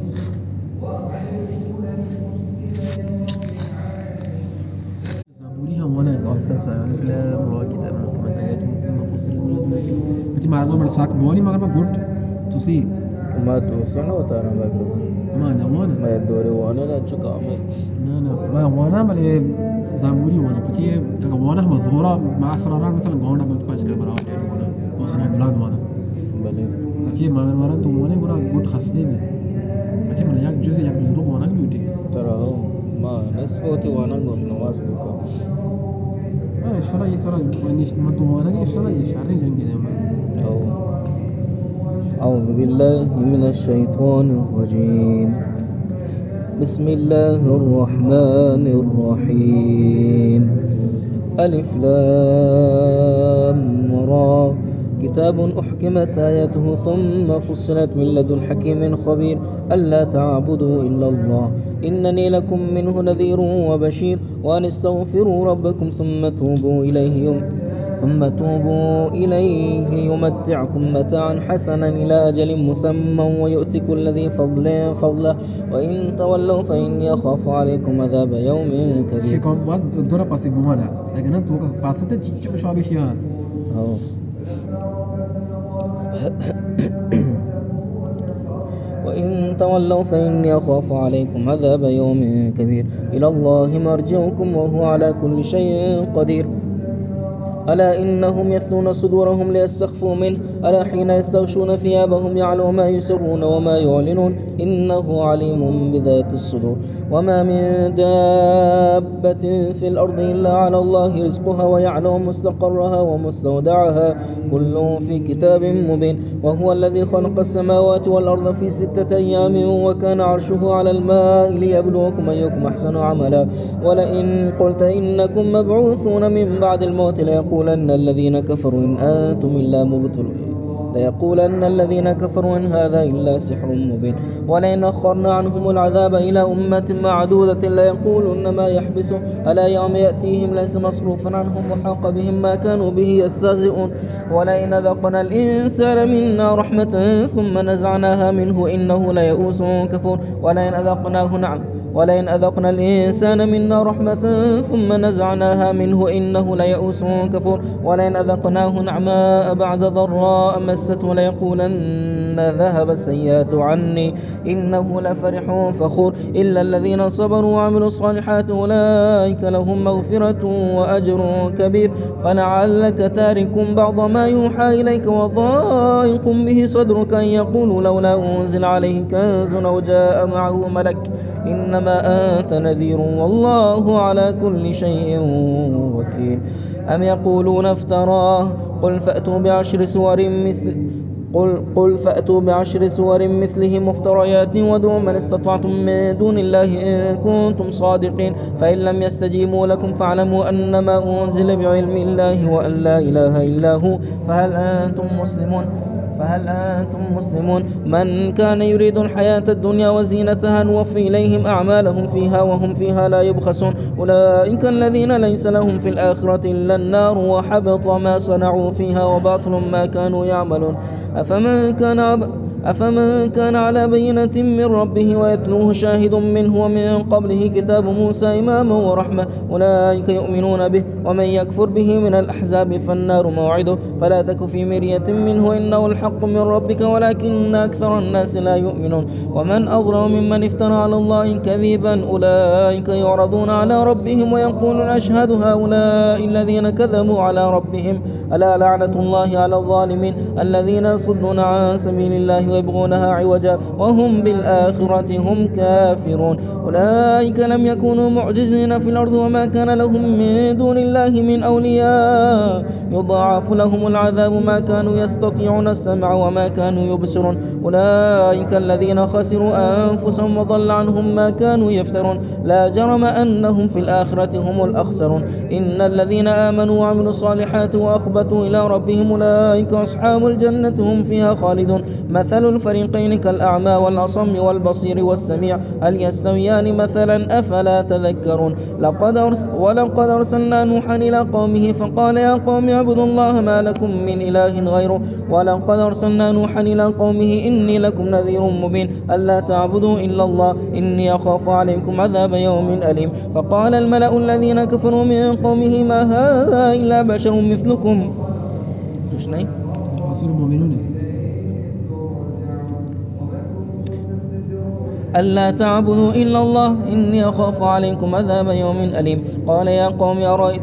ما توصلنا وتانا بقرب ما يدوري وانا لا تشكا ما وانا بل زامبوري وانا بتي اگر وانا مزهورا مع اسراران مثلا غوندا بنت باش كده برا دير وانا وصنا بلاد وانا بله بتي ما وانا تو وانا غورا غوت خسته بي بتي من ياك جزء رو وانا لوتي ترى ما نسبوتي وانا غوت نواس دوكا شرا يسرا ونيش ما تو وانا شرا يشاري جنگي ده أعوذ بالله من الشيطان الرجيم بسم الله الرحمن الرحيم ألف لام را كتاب أحكمت آياته ثم فصلت من لدن حكيم خبير ألا تعبدوا إلا الله إنني لكم منه نذير وبشير وأن استغفروا ربكم ثم توبوا إليه يمتعكم متاعا حسنا إلى أجل مسمى ويؤتي كل ذي فضل فضله وإن تولوا فإني أخاف عليكم عذاب يوم كبير. Syekh buat dora pasti bumada. Lagi tu pasti tu cuma syabi syah. وإن تولوا فإني أخاف عليكم عذاب يوم كبير إلى الله مرجعكم وهو على كل شيء قدير. ألا إنهم يثنون صدورهم ليستخفوا منه ألا حين يستغشون ثيابهم يعلم ما يسرون وما يعلنون إنه عليم بذات الصدور. وما من دابة في الأرض إلا على الله رزقها ويعلم مستقرها ومستودعها كل في كتاب مبين. وهو الذي خلق السماوات والأرض في 6 أيام وكان عرشه على الماء ليبلوكم أيكم أحسن عملا. ولئن قلت إنكم مبعوثون من بعد الموت ليقولن الذين كفروا إن أنتم إلا مبطلون ليقولن الذين كفروا إن هذا إلا سحر مبين. ولئن أخرنا عنهم العذاب إلى أمة معدودة ليقولن ما يحبسه ألا يوم يأتيهم ليس مصروفا عنهم وحاق بهم ما كانوا به يستهزئون. ولئن ذقنا الإنسان منا رحمة ثم نزعناها منه إنه ليئوس كفور. ولئن أذقنا الإنسان منا رحمة ثم نزعناها منه إنه ليئوس كفور. ولئن أذقناه نعماء بعد ضراء مسته ليقولن ذهب السيئات عني إنه لفرح فخور. إلا الذين صبروا وعملوا الصالحات أولئك لهم مغفرة وأجر كبير. فلعلك تارك بعض ما يوحى إليك وضائق به صدرك أن يقولوا لولا أنزل عليه كنز أو جاء معه ملك إنما أنت نذير والله على كل شيء وكيل. أم يقولون افتراه قل فأتوا بعشر سور مثله مفتريات وادعوا من استطعتم من دون الله إن كنتم صادقين. فإن لم يستجيبوا لكم فاعلموا أنما أنزل بعلم الله وأن لا إله إلا هو فهل أنتم مسلمون. من كان يريد الحياة الدنيا وزينتها نوفي إليهم أعمالهم فيها وهم فيها لا يبخسون. أولئك الذين ليس لهم في الآخرة إلا النار وحبط ما صنعوا فيها وباطل ما كانوا يعملون. أفمن كان على بينة من ربه ويتلوه شاهد منه ومن قبله كتاب موسى إماما ورحمة أولئك يؤمنون به. ومن يكفر به من الأحزاب فالنار موعده فلا تك في مرية منه إنه الحق من ربك ولكن أكثر الناس لا يؤمنون. ومن أظلم ممن افترى على الله كذبا أولئك يعرضون على ربهم ويقولون أشهد هؤلاء الذين كذبوا على ربهم ألا لعنة الله على الظالمين الذين يصدون عن سبيل الله ويبغونها عوجا وهم بالآخرة هم كافرون. أولئك لم يكونوا معجزين في الأرض وما كان لهم من دون الله من أولياء يضاعف لهم العذاب ما كانوا يستطيعون السمع وما كانوا يبصرون. أولئك الذين خسروا أنفسهم وضل عنهم ما كانوا يفترون. لا جرم أنهم في الآخرة هم الأخسرون. إن الذين آمنوا وعملوا الصالحات وأخبتوا إلى ربهم أولئك أصحاب الجنة هم فيها خالدون. مثل الفريقين كالأعمى والأصم والبصير والسميع هل يستويان مثلا أفلا تذكرون. ولقد أرسلنا نوحا إلى قومه فقال يا قوم اعبدوا الله ما لكم من إله غيره. ولقد أرسلنا نوحا إلى قومه إني لكم نذير مبين ألا تعبدوا إلا الله إني أخاف عليكم عذاب يوم أليم. فقال الملأ الذين كفروا من قومه ما هذا إلا بشر مثلكم ألا تعبدوا إلا الله إني أخاف عليكم عذاب يوم أليم. قال يا قوم أرأيت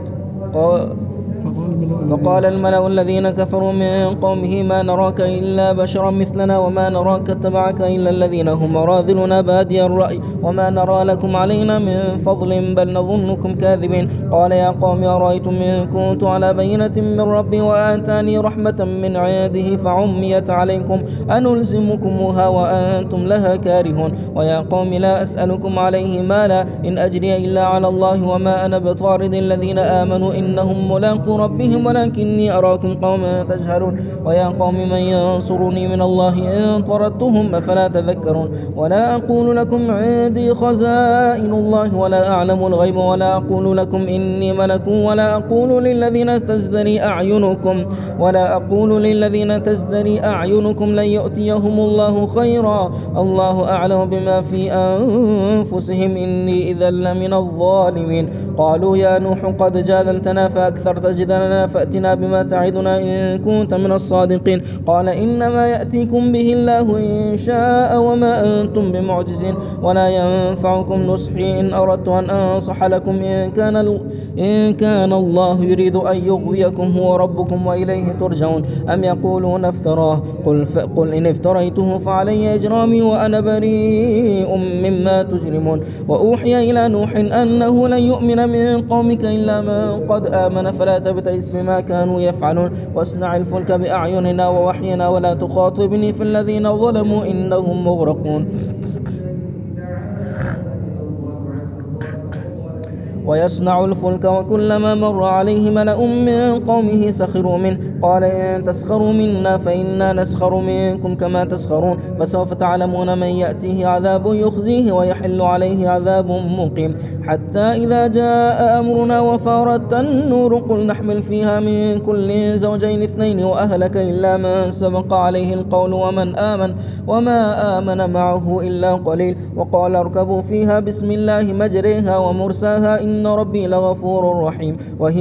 فقال الملأ الذين كفروا من قومه ما نراك إلا بشرا مثلنا وما نراك اتبعك إلا الذين هم أراذلنا بادي الرأي وما نرى لكم علينا من فضل بل نظنكم كاذبين. قال يا قوم أرأيتم إن كنت على بينة من ربي وآتاني رحمة من عنده فعميت عليكم أنلزمكموها وأنتم لها كارهون. ويا قوم لا أسألكم عليه مالا إن أجري إلا على الله وما أنا بطارد الذين آمنوا إنهم ملاقو ربهم ربهم ولكني أراكم قوما تجهلون ويا قوم من ينصرني من الله إن طردتهم أفلا تذكرون ولا أقول لكم عندي خزائن الله ولا أعلم الغيب ولا أقول لكم إني ملك ولا أقول للذين تزدري أعينكم لن يؤتيهم الله خيرا الله أعلم بما في أنفسهم إني إذا لمن الظالمين قالوا يا نوح قد جادلتنا فأكثرت جدلنا فأتنا بما تعدنا إن كنت من الصادقين قال إنما يأتيكم به الله إن شاء وما أنتم بمعجزين ولا ينفعكم نصحي إن أردت أن أنصح لكم إن كان الله يريد أن يغويكم هو ربكم وإليه ترجعون أم يقولون افتراه قل إن افتريته فعلي إجرامي وأنا بريء مما تجرمون وأوحي إلى نوح أنه لن يؤمن من قومك إلا من قد آمن فلا تبتئس بما كانوا يفعلون واصنع الفلك بأعيننا ووحينا ولا تخاطبني في الذين ظلموا إنهم مغرقون ويصنع الفلك وكلما مر عليه ملأ من قومه سخروا منه قال إن تسخروا منا فإنا نسخر منكم كما تسخرون فسوف تعلمون من يأتيه عذاب يخزيه ويحل عليه عذاب مقيم حتى إذا جاء أمرنا وفارت النور قل نحمل فيها من كل زوجين اثنين وأهلك إلا من سبق عليه القول وما آمن معه إلا قليل وقال اركبوا فيها بسم الله مجريها ومرساها إن ربي لغفور رحيم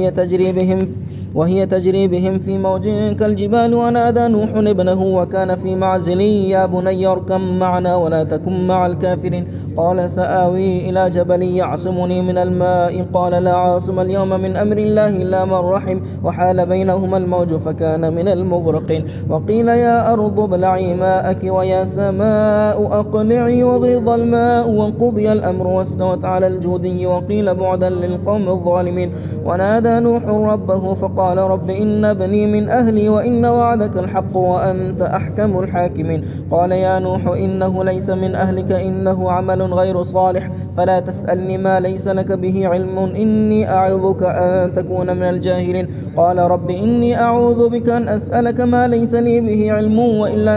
وهي تجري بهم في موج كالجبال ونادى نوح ابنه وكان في معزل يا بني اركب معنا ولا تكن مع الكافرين قال سآوي إلى جبل يعصمني من الماء قال لا عاصم اليوم من أمر الله إلا من رحم وحال بينهما الموج فكان من المغرقين وقيل يا أرض ابلعي ماءك ويا سماء أقلعي وغيض الماء وقضي الأمر واستوت على الجودي وقيل بعدا للقوم الظالمين ونادى نوح ربه فقال رب إن ابني من أهلي وإن وعدك الحق وأنت أحكم الحاكمين قال يا نوح إنه ليس من أهلك إنه عمل غير صالح فلا تسألني ما ليس لك به علم إني أعظك أن تكون من الجاهلين قال رب إني أعوذ بك أن أسألك ما ليس لي به علم وإلا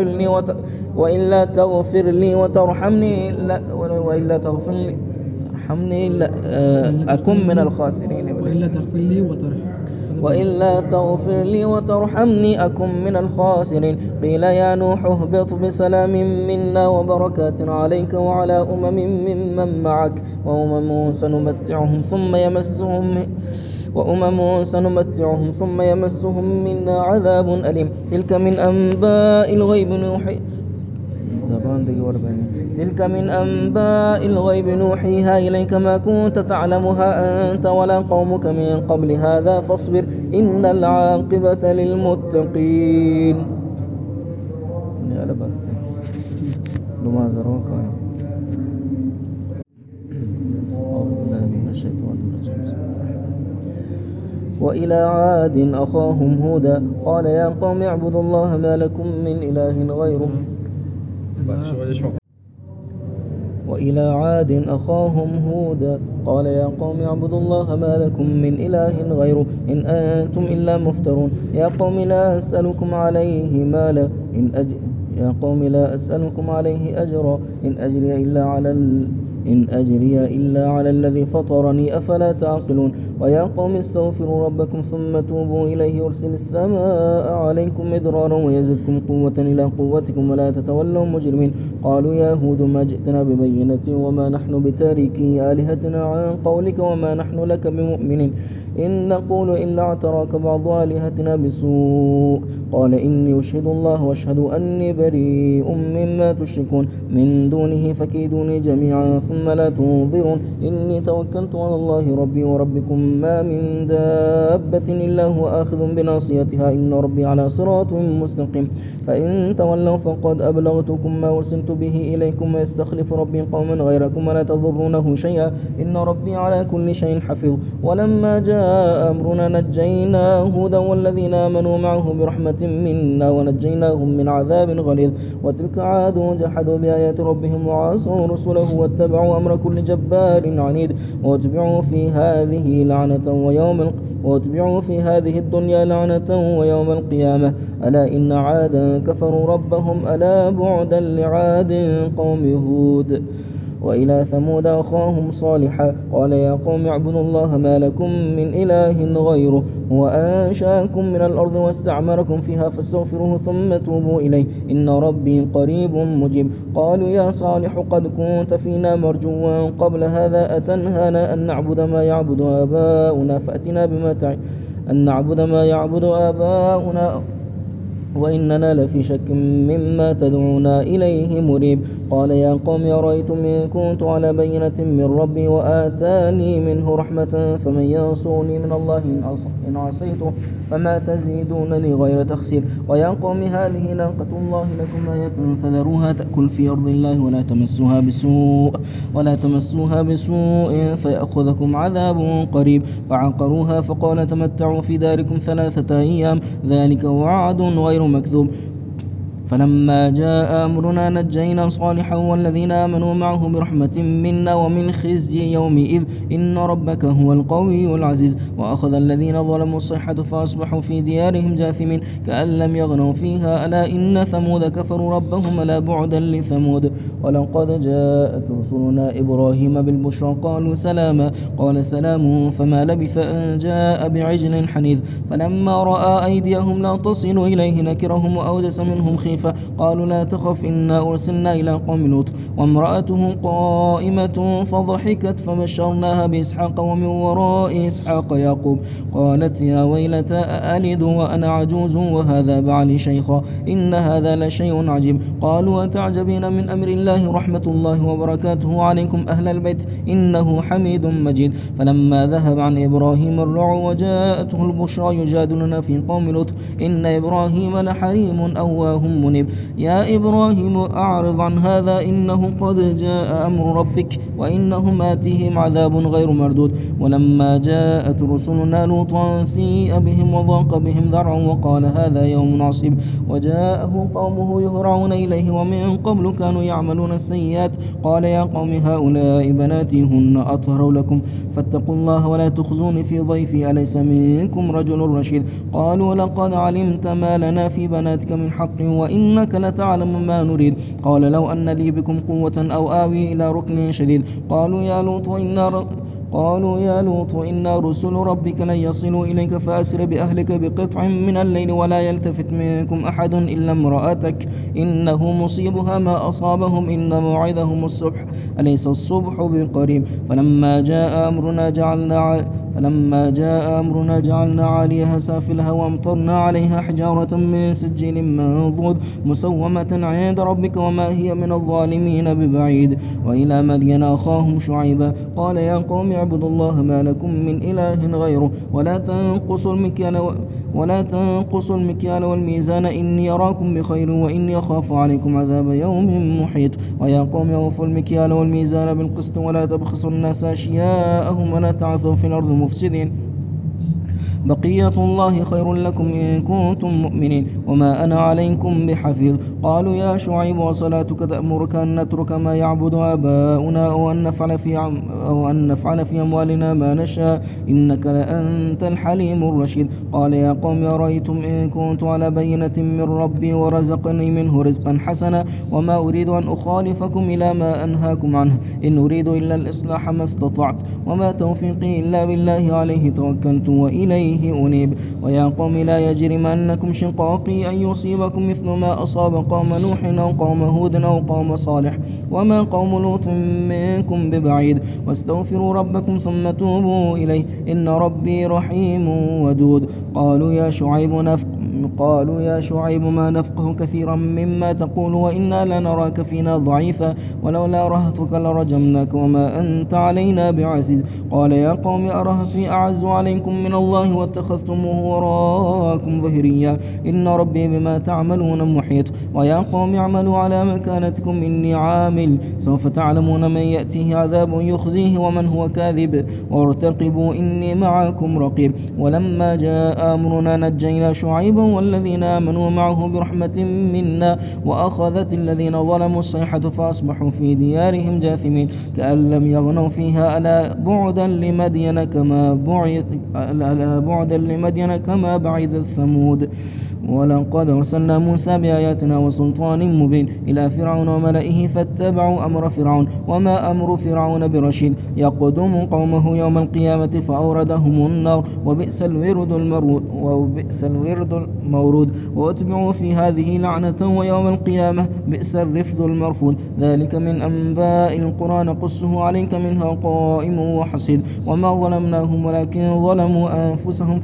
تغفر لي وترحمني أكن من الخاسرين وإلا تغفر لي وترحمني أكن من الخاسرين قيل يا نوح اهبط بسلام منا وبركات عليك وعلى ممن معك وأمم سنمتعهم ثم يمسهم منا عذاب أليم تلك من أنباء الغيب نوحيها إليك ما كنت تعلمها أنت ولا قومك من قبل هذا فاصبر إن العاقبة للمتقين وإلى عاد أخاهم هودا قال يا قوم اعبدوا الله ما لكم من إله غيره وإلى عاد أخاهم هودا قال يا قوم اعبدوا الله ما لكم من إله غيره إن أنتم إلا مفترون يا قوم لا أسألكم عليه مالا يا قوم لا أسألكم عليه أجرا إن أجري إلا على الذي فطرني أفلا تعقلون ويا قوم استغفروا ربكم ثم توبوا إليه يرسل السماء عليكم مدرارا ويزدكم قوة إلى قوتكم ولا تتولوا مجرمين قالوا يا هود ما جئتنا ببينة وما نحن بتاركي آلهتنا عن قولك وما نحن لك بمؤمنين إن نقول إلا اعتراك بعض آلهتنا بسوء قال إني أشهد الله واشهد أني بريء مما تشركون من دونه فكيدوني جميعا ثم لا تنظرون إني توكلت على الله ربي وربكم ما من دابة إلا هو آخذ بناصيتها إن ربي على صراط مستقيم فإن تولوا فقد أبلغتكم ما أرسلت به إليكم ويستخلف ربي قوما غيركم ولا تضرونه شيئا إن ربي على كل شيء حفيظ ولما جاء أمرنا نجينا هودا والذين آمنوا معه برحمة منا ونجيناهم من عذاب غليظ وتلك عاد جحدوا بآيات ربهم وعصوا رسله واتبعوا أمر كل جبار عنيد واتبعوا في هذه لعنة وأتبعوا في هذه الدنيا لعنة ويوم القيامة. ألا إن عادا كفروا ربهم ألا بعدا لعاد قوم هود. وإلى ثمود أخاهم صالحا قال يا قوم اعبدوا الله ما لكم من إله غيره هو أنشأكم من الأرض واستعمركم فيها فاستغفروه ثم توبوا إليه إن ربي قريب مجيب. قالوا يا صالح قد كنت فينا مرجوا قبل هذا أتنهانا أن نعبد ما يعبد آباؤنا فأتنا بما أن نعبد ما يعبد آباؤنا وإننا لفي شك مما تدعونا إليه مريب. قال يا قوم أرأيتم إن كنت على بينة من ربي وآتاني منه رحمة فمن ينصرني من الله إن عصيته فما تزيدونني غير تخسير. ويا قوم هذه ناقة الله لكم آية فذروها تأكل في أرض الله ولا تمسوها بسوء فيأخذكم عذاب قريب. فعقروها فقال تمتعوا في داركم 3 أيام ذلك وعد غير مكذوب. فلما جاء أمرنا نجينا صالحا والذين آمنوا معه برحمة منا ومن خزي يومئذ إن ربك هو القوي العزيز. وأخذ الذين ظلموا الصيحة فأصبحوا في ديارهم جاثمين كأن لم يغنوا فيها ألا إن ثمود كفروا ربهم ألا بعدا لثمود. ولقد جاءت رسلنا إبراهيم بالبشرى قالوا سلاما قال سلام فما لبث أن جاء بعجل حنيذ. فلما رأى أيديهم لا تصل إليه نكرهم وأوجس منهم خيفة قالوا لا تخف إنا أرسلنا إلى قوم لوط وامرأته قائمة فضحكت فبشرناها بإسحاق ومن وراء إسحاق يعقوب قالت يا ويلتى أألد وأنا عجوز وهذا بعلي شيخا إن هذا لشيء عجيب. قالوا أتعجبين من أمر الله رحمة الله وبركاته عليكم أهل البيت إنه حميد مجيد. فلما ذهب عن إبراهيم الرع وجاءته البشرى يجادلنا في قوم لوط إن إبراهيم لحليم أواه منيب. يا إبراهيم أعرض عن هذا إنه قد جاء أمر ربك وإنهم آتيهم عذاب غير مردود. ولما جاءت رسلنا لوطا سيء بهم وضاق بهم ذرعا وقال هذا يوم عصيب. وجاءه قومه يهرعون إليه ومن قبل كانوا يعملون السيئات قال يا قوم هؤلاء بناتي هن أطهر لكم فاتقوا الله ولا تخزوني في ضيفي أليس منكم رجل رشيد. قالوا لقد علمت ما لنا في بناتك من حق وإنك لتعلم ما نريد. قال لو أن لي بكم قوة أو آوي إلى ركن شديد. قالوا يا لوط إنا رسل ربك لن يصلوا إليك فأسر بأهلك بقطع من الليل ولا يلتفت منكم أحد إلا امرأتك إنه مصيبها ما أصابهم إن موعدهم الصبح أليس الصبح بقريب. فلما جاء أمرنا جعلنا عليها سافلها وامطرنا عليها حجارة من سجيل منضود مسومة عند ربك وما هي من الظالمين ببعيد. وإلى مدين أخاهم شعيبا قال يا قوم اعبدوا الله ما لكم من إله غيره ولا تنقصوا المكيال والميزان إني أراكم بخير وإني أخاف عليكم عذاب يوم محيط. ويا قوم أوفوا المكيال والميزان بالقسط ولا تبخسوا الناس أشياءهم ولا تعثوا في الأرض مفسدين بقية الله خير لكم إن كنتم مؤمنين وما أنا عليكم بحفيظ. قالوا يا شعيب وصلاتك تأمرك أن نترك ما يعبد آباؤنا أو أن نفعل في أموالنا ما نشاء إنك لأنت الحليم الرشيد. قال يا قوم أرأيتم إن كنت على بينة من ربي ورزقني منه رزقا حسنا وما أريد أن أخالفكم إلى ما أنهاكم عنه إن أريد إلا الإصلاح ما استطعت وما توفيقي إلا بالله عليه توكلت وإليه أنيب. ويا قوم لا يجرمنكم شقاقي أن يصيبكم مثل ما أصاب قوم نوح أو قوم هود أو قوم صالح وما قوم لوط منكم ببعيد واستغفروا ربكم ثم توبوا إليه إن ربي رحيم ودود. قالوا يا شعيب ما نفقه كثيرا مما تقول وإنا لنراك فينا ضعيفا ولولا رهتك لرجمناك وما أنت علينا بعزيز. قال يا قوم أرهتي أعز عليكم من الله واتخذتموه وراءكم ظهريا إن ربي بما تعملون محيط. ويا قوم اعملوا على مكانتكم إني عامل سوف تعلمون من يأتيه عذاب يخزيه ومن هو كاذب وارتقبوا إني معكم رقيب. ولما جاء أمرنا نجينا شعيبا والذين آمنوا معه برحمة منا وأخذت الذين ظلموا الصيحة فأصبحوا في ديارهم جاثمين كأن لم يغنوا فيها ألا بعدا لمدين كما بعد ثمود. ولقد أرسلنا موسى بآياتنا وسلطان مبين إلى فرعون وملئه فاتبعوا أمر فرعون وما أمر فرعون برشيد يقدم قومه يوم القيامة فأوردهم النار وبئس الورد المورود وأتبعوا في هذه لعنة ويوم القيامة بئس الرفد المرفود. ذلك من أنباء القرى نقصه عليك منها قائم وحصيد وما ظلمناهم ولكن ظلموا أنفسهم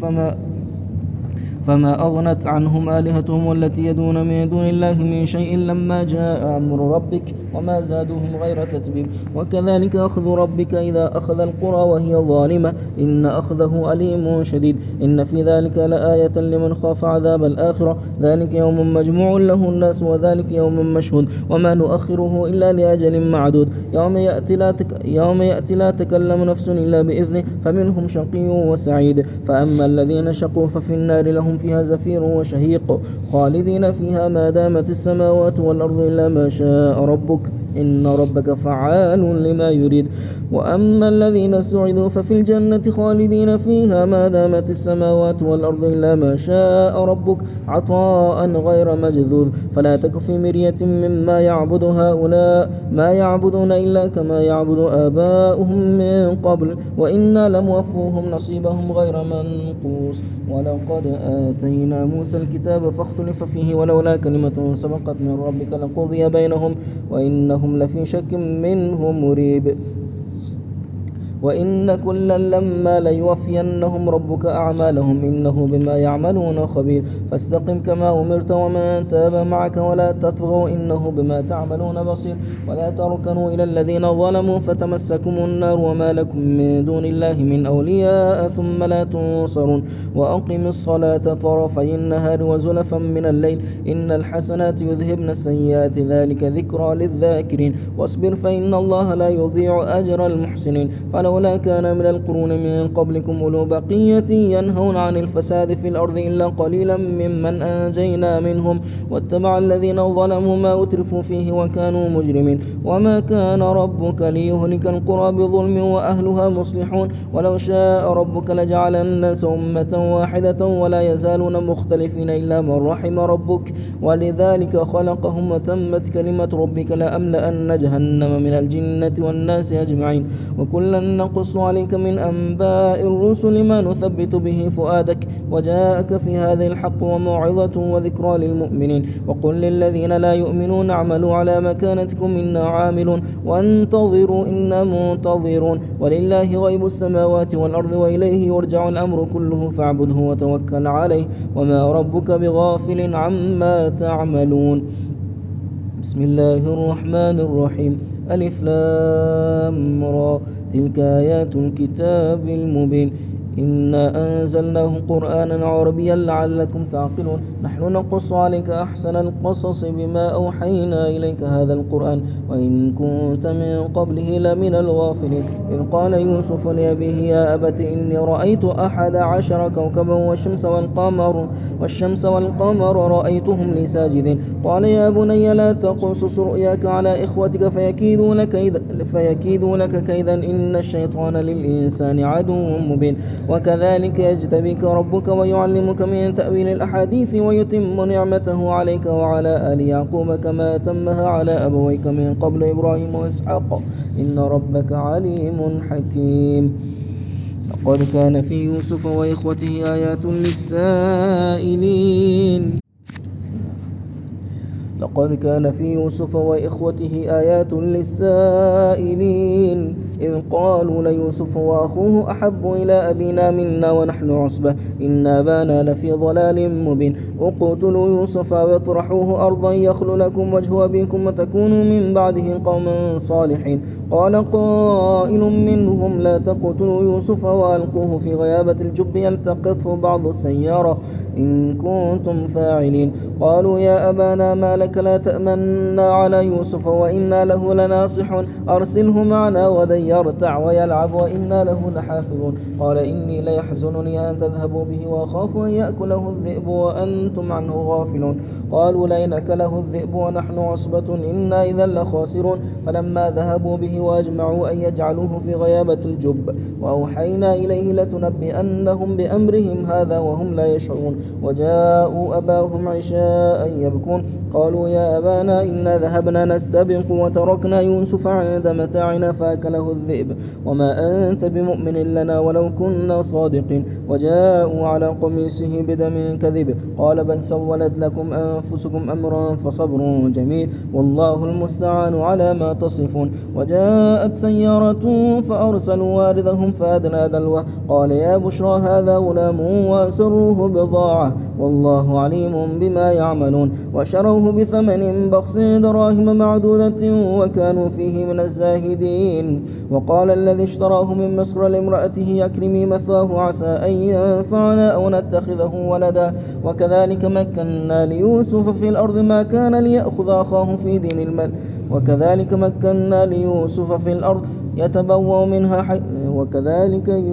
فما أغنت عنهم آلهتهم التي يدعون من دون الله من شيء لما جاء أمر ربك وما زادوهم غير تتبيب. وكذلك أخذ ربك إذا أخذ القرى وهي ظالمة إن أخذه أليم شديد. إن في ذلك لآية لمن خاف عذاب الآخرة ذلك يوم مجموع له الناس وذلك يوم مشهود وما نؤخره إلا لأجل معدود يوم يأتي لا تكلم نفس إلا بإذنه فمنهم شقي وسعيد. فأما الذين شقوا ففي النار لهم فيها زفير وشهيق خالدين فيها ما دامت السماوات والأرض إلا ما شاء ربك إن ربك فعال لما يريد. وأما الذين سعدوا ففي الجنة خالدين فيها ما دامت السماوات والأرض إلا ما شاء ربك عطاء غير مجذوذ. فلا تك في مرية مما يعبد هؤلاء ما يعبدون إلا كما يعبد آباؤهم من قبل وإنا لموفوهم نصيبهم غير منقوص. ولقد آتينا موسى الكتاب فاختلف فيه ولولا كلمة سبقت من ربك لقضي بينهم وإنهم لفي شك منه مريب. وإن كلا لما ليوفينهم ربك أعمالهم إنه بما يعملون خبير. فاستقم كما أمرت ومن تاب معك ولا تطغوا إنه بما تعملون بصير. ولا تركنوا إلى الذين ظلموا فتمسكم النار وما لكم من دون الله من أولياء ثم لا تنصرون. وأقم الصلاة طرفي النهار وزلفا من الليل إن الحسنات يذهبن السيئات ذلك ذكرى للذاكرين. واصبر فإن الله لا يضيع أجر المحسنين. فلولا كان من القرون من قبلكم أولو بقية ينهون عن الفساد في الأرض إلا قليلا ممن أنجينا منهم واتبع الذين ظلموا ما أترفوا فيه وكانوا مجرمين. وما كان ربك ليهلك القرى بظلم وأهلها مصلحون ولو شاء ربك لجعل الناس أمة واحدة ولا يزالون مختلفين إلا من رحم ربك ولذلك خلقهم وتمت كلمة ربك لأملأن جهنم من الجنة والناس أجمعين. وكلا نقص عليك من أنباء الرسل ما نثبت به فؤادك وجاءك في هذه الحق وموعظة وذكرى للمؤمنين. وقل للذين لا يؤمنون اعملوا على مكانتكم إنا عاملون وانتظروا إنا منتظرون ولله غيب السماوات والأرض وإليه يرجع الأمر كله فاعبده وتوكل عليه وما ربك بغافل عما تعملون. بسم الله الرحمن الرحيم. ألف لام را تلك آيات الكتاب المبين إنا أنزلناه قرآنا عربيا لعلكم تعقلون. نحن نقص عليك أحسن القصص بما أوحينا إليك هذا القرآن وإن كنت من قبله لمن الغافلين. إذ قال يوسف لأبيه يا أبت إني رأيت 11 كوكبا والشمس والقمر رأيتهم لي ساجدين. قال يا بني لا تقصص رؤياك على إخوتك فيكيدوا لك كيدا إن الشيطان للإنسان عدو مبين. وكذلك يجتبيك ربك ويعلمك من تأويل الأحاديث ويتم نعمته عليك وعلى آل يعقوب كما أتمها على أبويك من قبل إبراهيم وإسحاق إن ربك عليم حكيم. لقد كان في يوسف وإخوته آيات للسائلين. لقد كان في يوسف وإخوته آيات للسائلين إذ قالوا ليوسف وأخوه أحب إلى أبينا منا ونحن عصبة إن أبانا لفي ضلال مبين. اقتلوا يوسف واطرحوه أرضا يخل لكم وجه أبيكم وتكونوا من بعده قوما صالحين. قال قائل منهم لا تقتلوا يوسف وألقوه في غيابة الجب يلتقطه بعض السيارة إن كنتم فاعلين. قالوا يا أبانا ما لك إنك لا تأمنا على يوسف وإنا له لناصحون أرسله معنا غدا يرتع ويلعب وإنا له لحافظون قال إني ليحزنني أن تذهبوا به وأخاف أن يأكله الذئب وأنتم عنه غافلون قالوا لئن أكله الذئب ونحن عصبة إنا إذا لخاسرون فلما ذهبوا به وأجمعوا أن يجعلوه في غيابة الجب وأوحينا إليه لتنبئنهم بأمرهم هذا وهم لا يشعرون وجاءوا أباهم عشاء يبكون قالوا يا أبانا إنا ذهبنا نستبق وتركنا يوسف عند متاعنا فأكله الذئب وما أنت بمؤمن لنا ولو كنا صادقين وجاءوا على قميصه بدم كذب قال بل سولت لكم أنفسكم أمرا فصبر جميل والله المستعان على ما تصفون وجاءت سيارة فأرسلوا واردهم فأدنى دلوه قال يا بشرى هذا غلام وأسروه بضاعة والله عليم بما يعملون وشروه بثمن بخس دراهم معدودة وكانوا فيه من الزاهدين وقال الذي اشتراه من مصر لامرأته أكرمي مثواه عسى أن ينفعنا أو نتخذه ولدا وكذلك مكنا ليوسف في الأرض ما كان ليأخذ أخاه في دين المال وكذلك مكنا ليوسف في الأرض يتبوأ منها وكذلك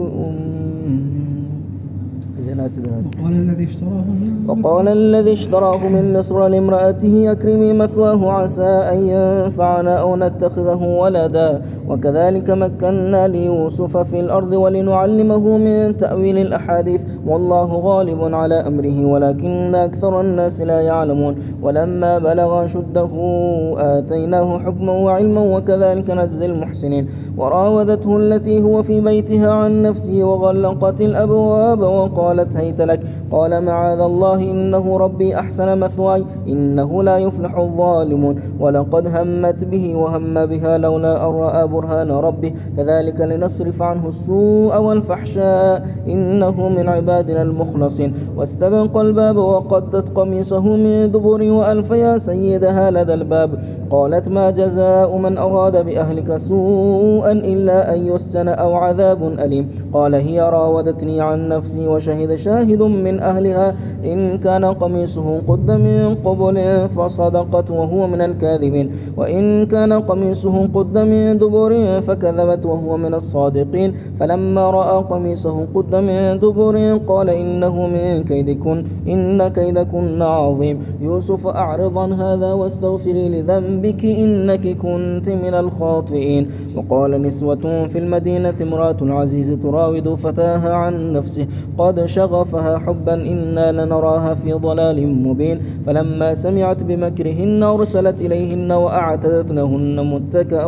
وقال الذي اشتراه من مصر لامرأته أكرمي مثواه عسى أن ينفعنا أو نتخذه ولدا وكذلك مكنا ليوسف في الأرض ولنعلمه من تأويل الأحاديث والله غالب على أمره ولكن أكثر الناس لا يعلمون ولما بلغ شده آتيناه حكما وعلما وكذلك نجزي المحسنين وراودته التي هو في بيتها عن نفسه وغلقت الأبواب وقالت هيت لك قال معاذ الله إنه ربي أحسن مثواي إنه لا يفلح الظالمون ولقد همت به وهم بها لولا أن رأى برهان ربه كذلك لنصرف عنه السوء والفحشاء إنه من عبادنا المخلصين واستبق الباب وقدت قميصه من دبر وألف يا سيدها لدى الباب قالت ما جزاء من أراد بأهلك سوءا إلا أن يسجن أو عذاب أليم قال هي راودتني عن نفسي وشهد شاهد من أهلها إن كان قميصه قد من قبل فصدقت وهو من الكاذبين وإن كان قميصه قد من دبر فكذبت وهو من الصادقين فلما رأى قميصه قد من دبر قال إنه من كيدكن إن كيدكن عظيم يوسف أعرض عن هذا واستغفري لذنبك إنك كنت من الخاطئين وقال نسوة في المدينة امرأة العزيز تراود فتاها عن نفسه قد شغفها حبا إنا لنراها في ضلال مبين فلما سمعت بمكرهن أرسلت إليهن وأعتدت لهن متكأ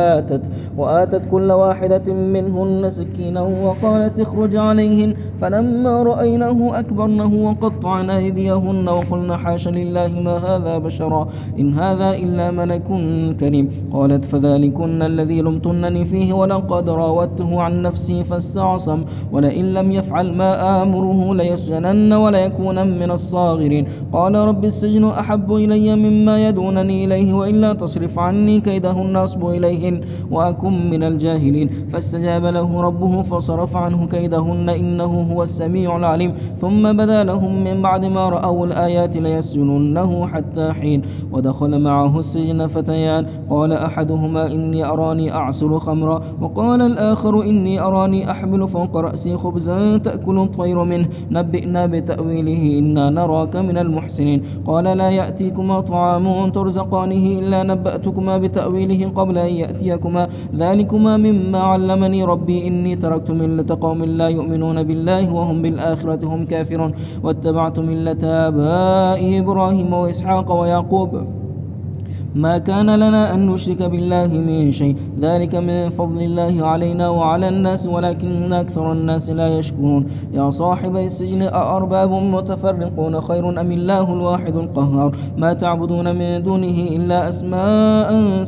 وآتت كل واحدة منهن سكينا وقالت اخرج عليهن فلما رأينه أكبرنه وقطعن أيديهن وقلن حاش لله ما هذا بشرا إن هذا إلا ملك كريم قالت فذلكن الذي لمتنني فيه ولقد راودته عن نفسي فاستعصم ولئن لم يفعل ما آمره ليسجنن وليكون من الصاغرين قال رب السجن أحب إلي مما يدونني إليه وإلا تصرف عني كيدهن أصب إليهن وأكن من الجاهلين فاستجاب له ربه فصرف عنه كيدهن إنه هو السميع العليم ثم بدا لهم من بعد ما رأوا الآيات ليسجننه حتى حين ودخل معه السجن فتيان قال أحدهما إني أراني أعصر خمرا وقال الآخر إني أراني أحمل فوق رأسي خبزا تأكل الطير منه نبئنا بتأويله إنا نراك من المحسنين قال لا يأتيكما طعام ترزقانه إلا نبأتكما بتأويله قبل أن يأتيكما ذلكما مما علمني ربي إني تركت ملة قوم لا يؤمنون بالله وهم بالآخرة هم كافرون واتبعت ملة آبائي إبراهيم وإسحاق ويعقوب ما كان لنا أن نشرك بالله من شيء ذلك من فضل الله علينا وعلى الناس ولكن أكثر الناس لا يشكرون يا صاحب السجن أأرباب متفرقون خير أم الله الواحد القهار ما تعبدون من دونه إلا أسماء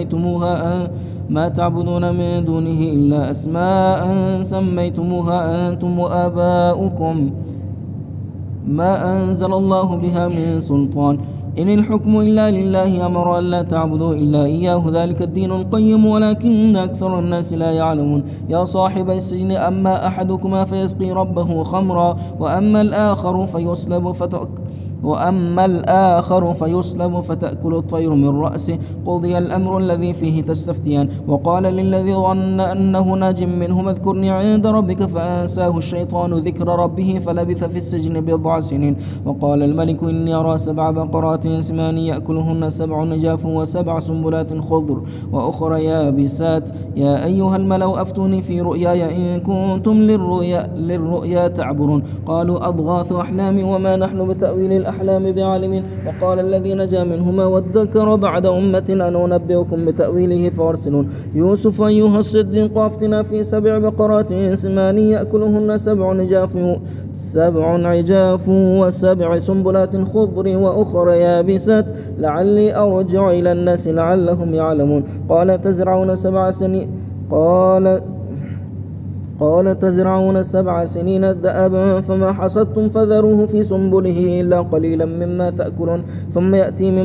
سميتموها أنتم وآباؤكم ما أنزل الله بها من سلطان إن الحكم إلا لله أمر أن لا تعبدوا إلا إياه ذلك الدين القيم ولكن أكثر الناس لا يعلمون يا صاحب السجن أما أحدكما فيسقي ربه خمرا وأما الآخر فيصلب وأما الآخر فيصلب فتأكل الطير من رأسه. قضي الأمر الذي فيه تستفتيان. وقال للذي ظن أنه ناج منهما اذكرني عند ربك فأنساه الشيطان ذكر ربه فلبث في السجن بضع سنين. وقال الملك إني أرى 7 بقرات سمان يأكلهن 7 نجاف و7 سنبلات خضر وأخرى يابسات. يا أيها الملأ أفتوني في رؤياي إن كنتم للرؤيا تعبرون. قالوا أضغاث أحلام وما نحن بتأويل الأحلام بعالمين. وقال الذي نجا منهما وادكر بعد أمة أنا أنبئكم بتأويله فارسلون. يوسف أيها الصديق أفتنا في 7 بقرات سمان يأكلهن 7 عجاف و7 سنبلات خضر وأخرى يابسات لعلي أرجع إلى الناس لعلهم يعلمون. قال تزرعون 7 سنين دأبا فما حصدتم فذروه في سنبله إلا قليلا مما تأكلون. ثم يأتي من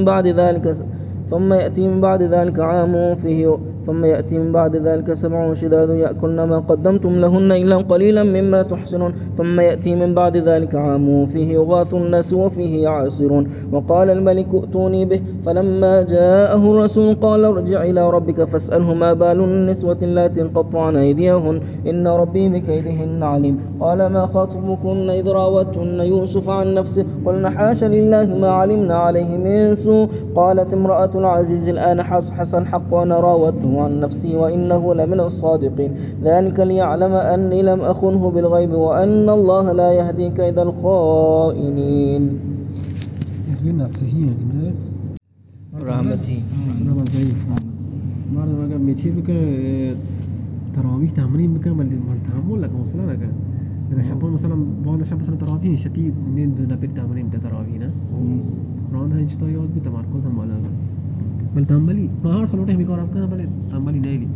بعد ذلك 7 شداد يأكلن ما قدمتم لهن إلا قليلا مما تحسنون. ثم يأتي من بعد ذلك عام فيه يغاث الناس وفيه يعصرون. وقال الملك ائتوني به. فلما جاءه الرسول قال ارجع إلى ربك فاسأله ما بال النسوة اللاتي انقطعن أيديهن إن ربي بكيدهن عليم. قال ما خطبكن إذ راوتن يوسف عن نفسه قلن حاش لله ما علمنا عليه من سوء. قالت امرأة العزيز الآن حصحص الحق وأنا راودته عن نفسي وإنه لمن الصادقين. ذلك ليعلم أني لم أخنه بالغيب وأن الله لا يهدي كيد الخائنين. رحمتي مرة ما ميشي بك تراويح تمرين بك مرتامل لك وصلنا لك dengan siapa مثلا بعض الشباب مثلا تراويح شبيه نين نبي تمرين كتراويح نا قرآن هاي شتى يود بتمركز هم على بل تاملي ما هار سلوته هم يقرأ كذا بل تاملي نايلي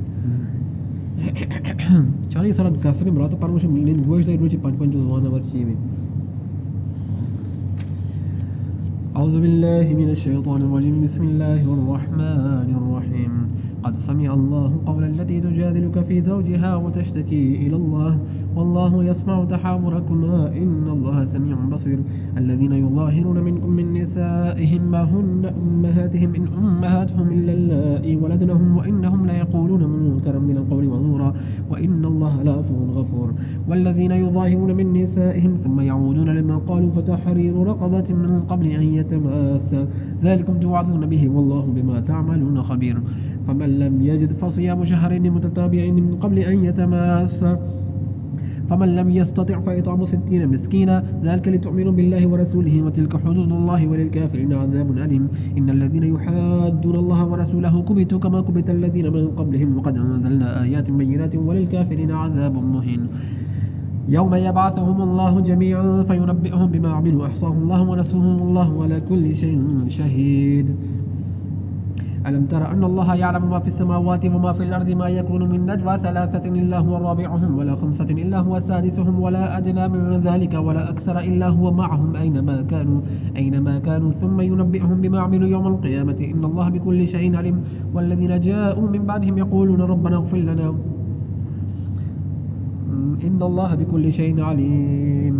شاري صلاة كاسرين براتو پارموش نين گوش داي روچي 5 زوانه ورشي में أعوذ بالله من الشيطان الرجيم بسم الله الرحمن الرحيم قد سمع الله قول التي تجادلك في زوجها وتشتكي إلى الله والله يسمع تحاوركما إن الله سميع بصير. الذين يظاهرون منكم من نسائهم ما هن أمهاتهم إن أمهاتهم إلا اللائي ولدنهم وإنهم ليقولون منكرا من القول وزورا وإن الله لعفو غفور. والذين يظاهرون من نسائهم ثم يعودون لما قالوا فتحرير رقبة من قبل أن يتماسا ذلكم توعظون به والله بما تعملون خبير. فمن لم يجد فصيام شهرين متتابعين من قبل أن يتماسا فمن لم يستطع فإطعام 60 مسكينا ذلك لتؤمنوا بالله ورسوله وتلك حدود الله وللكافرين عذاب أليم. إن الذين يحادون الله ورسوله كبتوا كما كبت الذين من قبلهم وقد أنزلنا آيات بينات وللكافرين عذاب مهين. يوم يبعثهم الله جميعا فينبئهم بما عملوا أحصاه الله ونسوه الله على كل شيء شهيد. ألم تر أن الله يعلم ما في السماوات وما في الأرض ما يكون من نجوى 3 إلا هو رابعهم ولا 5 إلا هو سادسهم ولا أدنى من ذلك ولا أكثر إلا هو معهم أينما كانوا ثم ينبئهم بما عملوا يوم القيامة إن الله بكل شيء عليم. والذين جاءوا من بعدهم يقولون ربنا اغفر لنا إن الله بكل شيء عليم.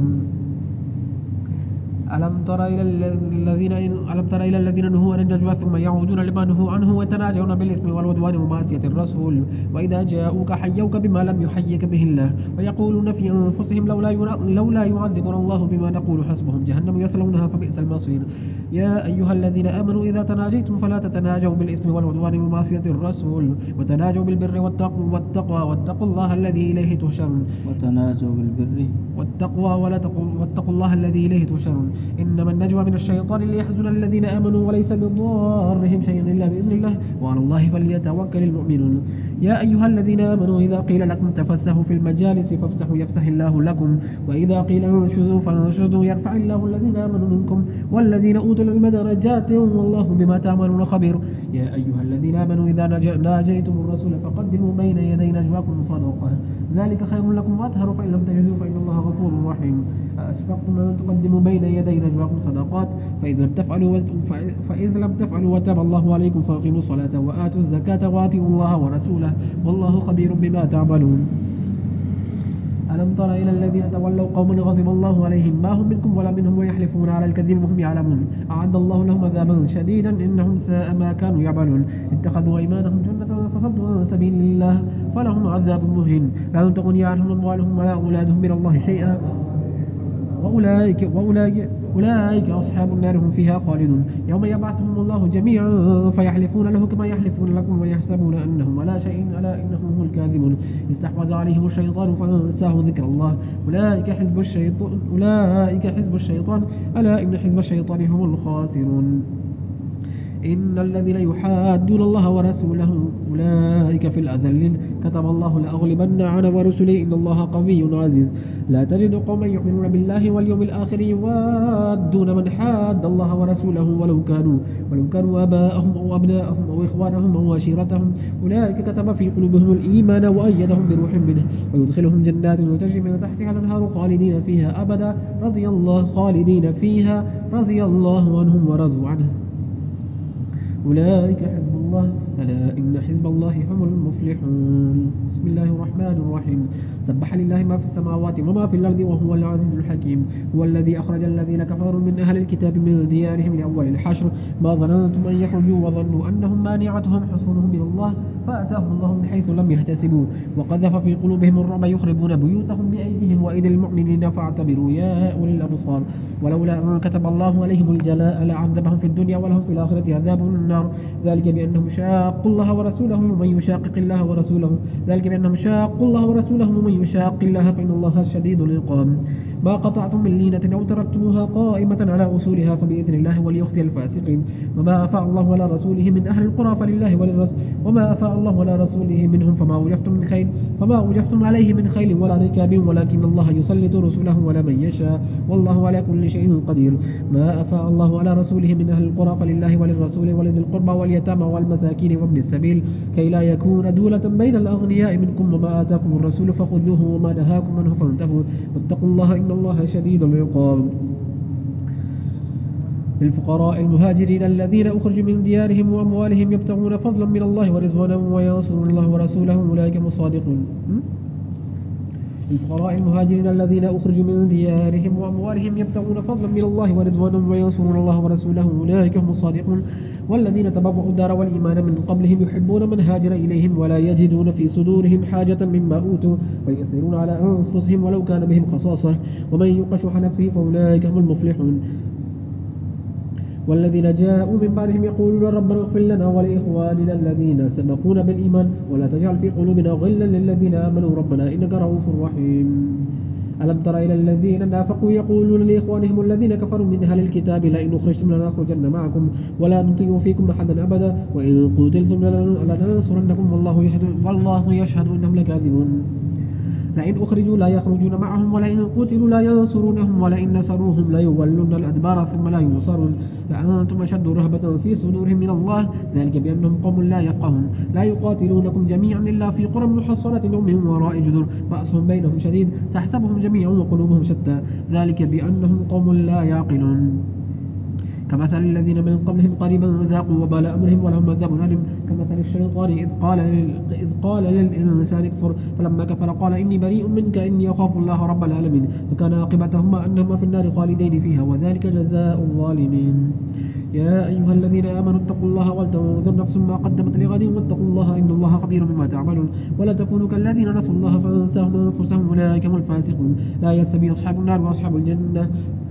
ألم تر إلى الذين نهوا عن النجوى ثم يعودون لما نهوا عنه ويتناجون بالإثم والعدوان ومعصية الرسول وإذا جاءوك حيوك بما لم يحيك به الله ويقولون في أنفسهم لولا يعذبنا الله بما نقول حسبهم جهنم يصلونها فبئس المصير. يا أيها الذين آمنوا إذا تناجيتم فلا تتناجوا بالإثم والعدوان ومعصية الرسول وتناجوا بالبر والتقوى واتقوا الله الذي إليه تحشرون. وتناجوا بالبر والتقوى واتقوا الله الذي إليه تحشرون. إنما النجوى من الشيطان ليحزن الذين آمنوا وليس بضارهم شيئا إلا بإذن الله وعلى الله فليتوكل المؤمنون. يا أيها الذين آمنوا إذا قيل لكم تفسحوا في المجالس فافسحوا يفسح الله لكم وإذا قيل انشزوا فانشزوا يرفع الله الذين آمنوا منكم والذين أوتوا العلم درجات والله بما تعملون خبير. يا أيها الذين آمنوا إذا ناجيتم الرسول فقدموا بين يدي نجواكم صدقة ذلك خير لكم وأطهر فإن لم تجدوا فإن الله غفور رحيم. أشفقتم أن تقدموا بين يدي نجواكم صدقات فإذ لم تفعلوا وتاب الله عليكم فأقيموا الصلاة وآتوا الزكاة وأطيعوا الله ورسوله والله خبير بما تعملون. ألم تر إلى الذين تولوا قوما غضب الله عليهم ما هم منكم ولا منهم ويحلفون على الكذب وهم يعلمون أعد الله لهم عذابا شديدا إنهم ساء ما كانوا يعملون اتخذوا أيمانهم جنة فصدوا عن سبيل الله فلهم عذاب مهين لا تغني عنهم أموالهم ولا أولادهم من الله شيئا أولئك أصحاب النار هم فيها خالدون يوم يبعثهم الله جميعا فيحلفون له كما يحلفون لكم ويحسبون أنهم على شيء ألا إنهم هم الكاذبون استحوذ عليهم الشيطان فأنساهم ذكر الله أولئك حزب الشيطان ألا إن حزب الشيطان هم الخاسرون إن الذين يحادون الله ورسوله أولئك في الأذلين كتب الله لأغلبن أنا ورسلي إن الله قوي عزيز لا تجد قوما يؤمنون بالله واليوم الآخر يوادون من حاد الله ورسوله ولو كانوا آباءهم أو أبناءهم أو إخوانهم أو عشيرتهم أولئك كتب في قلوبهم الإيمان وأيدهم بروح منه ويدخلهم جنات تجري من تحتها الأنهار خالدين فيها أبدا رضي الله عنهم ورضوا عنه أولئك حزب الله ألا إن حزب الله هم المفلحون بسم الله الرحمن الرحيم سبح لله ما في السماوات وما في الأرض وهو العزيز الحكيم هو الذي أخرج الذين كفروا من أهل الكتاب من ديارهم لأول الحشر ما ظننتم أن يخرجوا وظنوا أنهم مانعتهم حصونهم من الله فأتاهم الله من حيث لم يحتسبوا وقذف في قلوبهم الرعب يخربون بيوتهم بأيديهم وأيدي المؤمنين فاعتبروا يا أولي الأبصار ولولا أن كتب الله عليهم الجلاء لعذبهم في الدنيا ولهم في الآخرة عذاب النار ذلك بأنهم شاقوا الله ورسوله ومن يشاقق الله ورسوله ومن يشاق الله فإن الله شديد العقاب ما قطعتم من لينة أو تركتموها قائمة على أصولها فبإذن الله وليخزي الفاسقين وما أفاء الله على رسوله من أهل القرى فلله وللرسول وما أفاء الله على رسوله منهم فما وجفتم عليه من خيل ولا ركاب ولكن الله يسلط رسله على من يشاء والله على كل شيء قدير ما أفاء الله على رسوله من أهل القرى فلله وللرسول ولذي القربى واليتامى والمساكين وابن السبيل كي لا يكون دولة بين الأغنياء منكم وما آتاكم الرسول فخذوه وما نهاكم عنه فانتهوا واتقوا الله إن الله شديد العقاب للفقراء المهاجرين الذين أخرجوا من ديارهم وأموالهم يبتغون فضلا من الله ورضوانا وينصرون الله ورسوله أولئك هم الصادقون للفقراء المهاجرين الذين أخرجوا من ديارهم وأموالهم يبتغون فضلا من الله ورضوانا وينصرون الله ورسوله أولئك هم الصادقون والذين تبوأوا الدار والإيمان من قبلهم يحبون من هاجر إليهم ولا يجدون في صدورهم حاجة مما أوتوا ويؤثرون على أنفسهم ولو كان بهم خصاصة ومن يوق شح نفسه فأولئك هم المفلحون والذين جاءوا من بعدهم يقولون ربنا اغفر لنا ولإخواننا الذين سبقونا بالإيمان ولا تجعل في قلوبنا غلا للذين آمنوا ربنا إنك رؤوف رحيم ألم تر إلى الذين نافقوا يقولون لإخوانهم الذين كفروا من أهل الكتاب لئن أخرجتم لنخرجن معكم ولا نطيع فيكم أحدا أبدا وإن قتلتم لننصرنكم والله يشهد إنهم لكاذبون لئن أخرجوا لا يخرجون معهم ولئن قتلوا لا ينصرونهم ولئن نصروهم لا يولون الأدبار ثم لا ينصرون لأنتم أشد رهبة في صدورهم من الله ذلك بأنهم قوم لا يفقهون لا يقاتلونكم جميعا إلا في قرى محصنة أو من وراء جدر بأسهم بينهم شديد تحسبهم جميعا وقلوبهم شتى ذلك بأنهم قوم لا يعقلون كمثل الذين من قبلهم قريبا ذاقوا وبال أمرهم ولهم عذاب أليم كمثل الشيطان إذ قال للإنسان اكفر فلما كفر قال إني بريء منك إني أخاف الله رب العالمين فكان عاقبتهما أنهما في النار خالدين فيها وذلك جزاء الظالمين يا أيها الذين آمنوا اتقوا الله ولتنظر نفس ما قدمت لغد واتقوا الله إن الله خبير بما تعملون ولا تكونوا كالذين نسوا الله فأنساهم أنفسهم أولئك هم الفاسقون لا يستوي أصحاب النار وأصحاب الجنة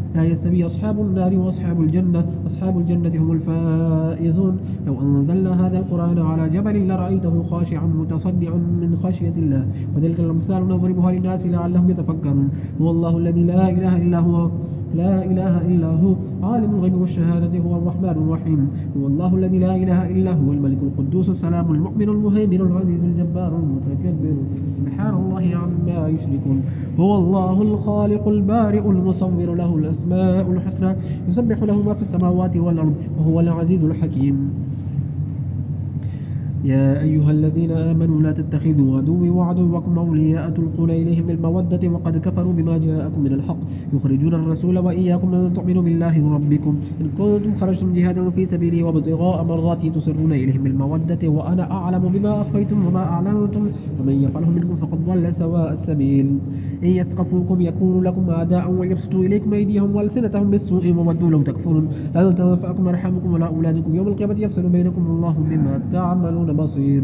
أصحاب الجنة هم الفائزون لو أنزلنا هذا القرآن على جبل لرأيته خاشعا متصدعا من خشية الله وتلك الأمثال نضربها للناس لعلهم يتفكرون هو الله الذي لا إله إلا هو عالم الغيب والشهادة هو الرحمن الرحيم هو الله الذي لا إله إلا هو الملك القدوس السلام المؤمن المهيمن العزيز الجبار المتكبر سبحان الله عما يشركون هو الله الخالق البارئ المصور له الأسماء الحسنى يسبح له ما في السماوات والأرض وهو العزيز الحكيم يا أيها الذين آمنوا لا تتخذوا عدوي وعدوكم أولياء تلقون إليهم بالمودة وقد كفروا بما جاءكم من الحق يخرجون الرسول وإياكم أن تؤمنوا بالله ربكم إن كنتم خرجتم جهادا في سبيلي وابتغاء مرضاتي تسرون إليهم بالمودة وأنا أعلم بما أخفيتم وما أعلنتم ومن يفعله منكم فقد ضل سواء السبيل إن يثقفوكم يكونوا لكم أعداء ويبسطوا إليكم أيديهم وألسنتهم بالسوء وودوا لو تكفرون لا تنفعكم أرحامكم ولا أولادكم يوم القيامة يفصل بينكم الله بما تعملون بصير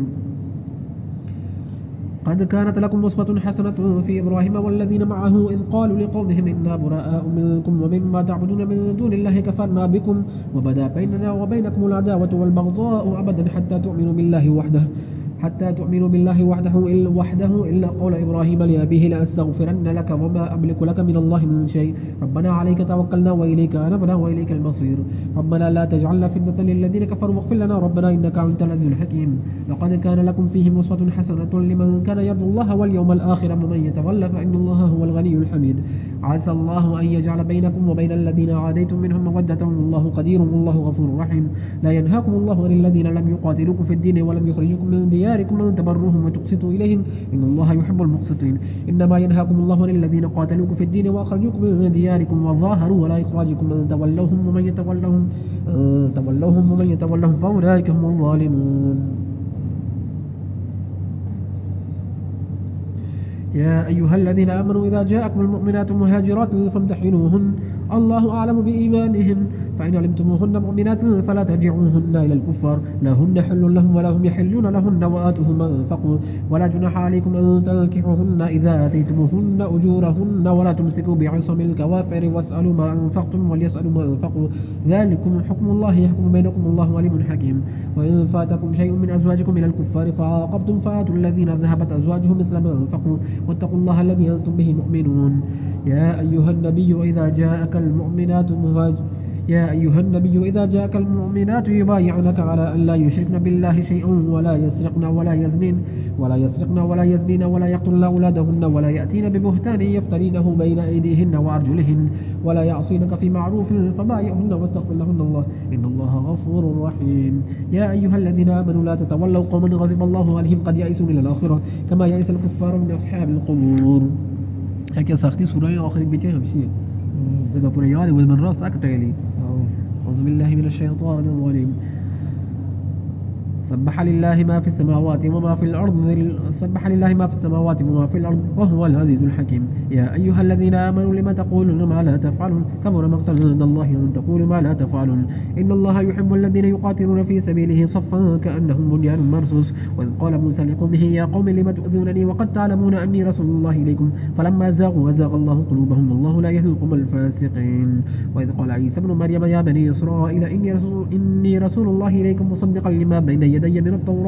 قد كانت لكم أسوة حسنة في إبراهيم والذين معه إذ قالوا لقومهم إنا براء منكم ومما تعبدون من دون الله كفرنا بكم وبدا بيننا وبينكم العداوة والبغضاء أبدا حتى تؤمنوا بالله وحده إلا قول إبراهيم لأبيه لأستغفرن لك وما أملك لك من الله من شيء ربنا عليك توكلنا وإليك أنبنا وإليك المصير ربنا لا تجعلنا فتنة للذين كفروا واغفر لنا ربنا إنك أنت العزيز الحكيم لقد كان لكم فيهم أسوة حسنة لمن كان يرجو الله واليوم الآخر ومن يتولى فإن الله هو الغني الحميد عسى الله أن يجعل بينكم وبين الذين عاديتم منهم مودة والله قدير والله غفور رحيم لا ينهاكم الله عن الذين لم يقاتلوكم في الدين ولم يخرجوكم من دياركم أن تبروهم وتقسطوا إليهم إن الله يحب المقسطين إنما ينهاكم الله عن الذين قاتلوكم في الدين وأخرجوكم من دياركم وظاهروا ولا إخراجكم أن تولوهم ومن يتولهم فأولئك هم الظالمون يا أيها الذين آمنوا إذا جاءكم المؤمنات مهاجرات فامتحنوهن الله أعلم بإيمانهن فإن علمتموهن مؤمنات فلا ترجعوهن إلى الكفار لا هن حل لهم ولا هم يحلون لهن وآتوهم ما أنفقوا ولا جناح عليكم أن تنكحوهن إذا آتيتموهن أجورهن ولا تمسكوا بعصم الكوافر واسألوا ما أنفقتم وليسألوا ما أنفقوا ذلكم حكم الله يحكم بينكم الله عليم حكيم وإن فاتكم شيء من أزواجكم إلى الكفار فعاقبتم فآتوا الذين ذهبت أزواجهم مثل ما أنفقوا واتقوا الله الذي أنتم به مؤمنون يا أيها النبي إذا جاءك المؤمنات يبايعنك على أن لا يشركن بالله شيئا ولا يسرقن ولا يزنين ولا يقتلن أولادهن ولا يأتين ببهتان يفترينه بين أيديهن وأرجلهن ولا يعصينك في معروف فبايعهن واستغفر لهن الله إن الله غفور رحيم يا أيها الذين آمنوا لا تتولوا قوما غضب الله عليهم قد يئسوا من الآخرة كما يئس الكفار من أصحاب القبور هكذا ساختي سورة آخر بيتها بشيء إذا كنا يالي ومن رأس أكتالي أعوذ بالله من الشيطان الرجيم سبح لله ما في السماوات وما في الأرض وهو العزيز الحكيم يا أيها الذين آمنوا لما تقولون ما لا تفعلون كبر مقتا عند الله أن تقولوا ما لا تفعلون إن الله يحب الذين يقاتلون في سبيله صفا كأنهم بنيان مرصوص وإذ قال موسى لقومه يا قوم لم تؤذونني وقد تعلمون أني رسول الله إليكم فلما زاغوا أزاغ الله قلوبهم والله لا يهدي القوم الفاسقين وإذ قال عيسى ابن مريم يا بني إسرائيل إني رسول الله إليكم مصدقا لما بين يدي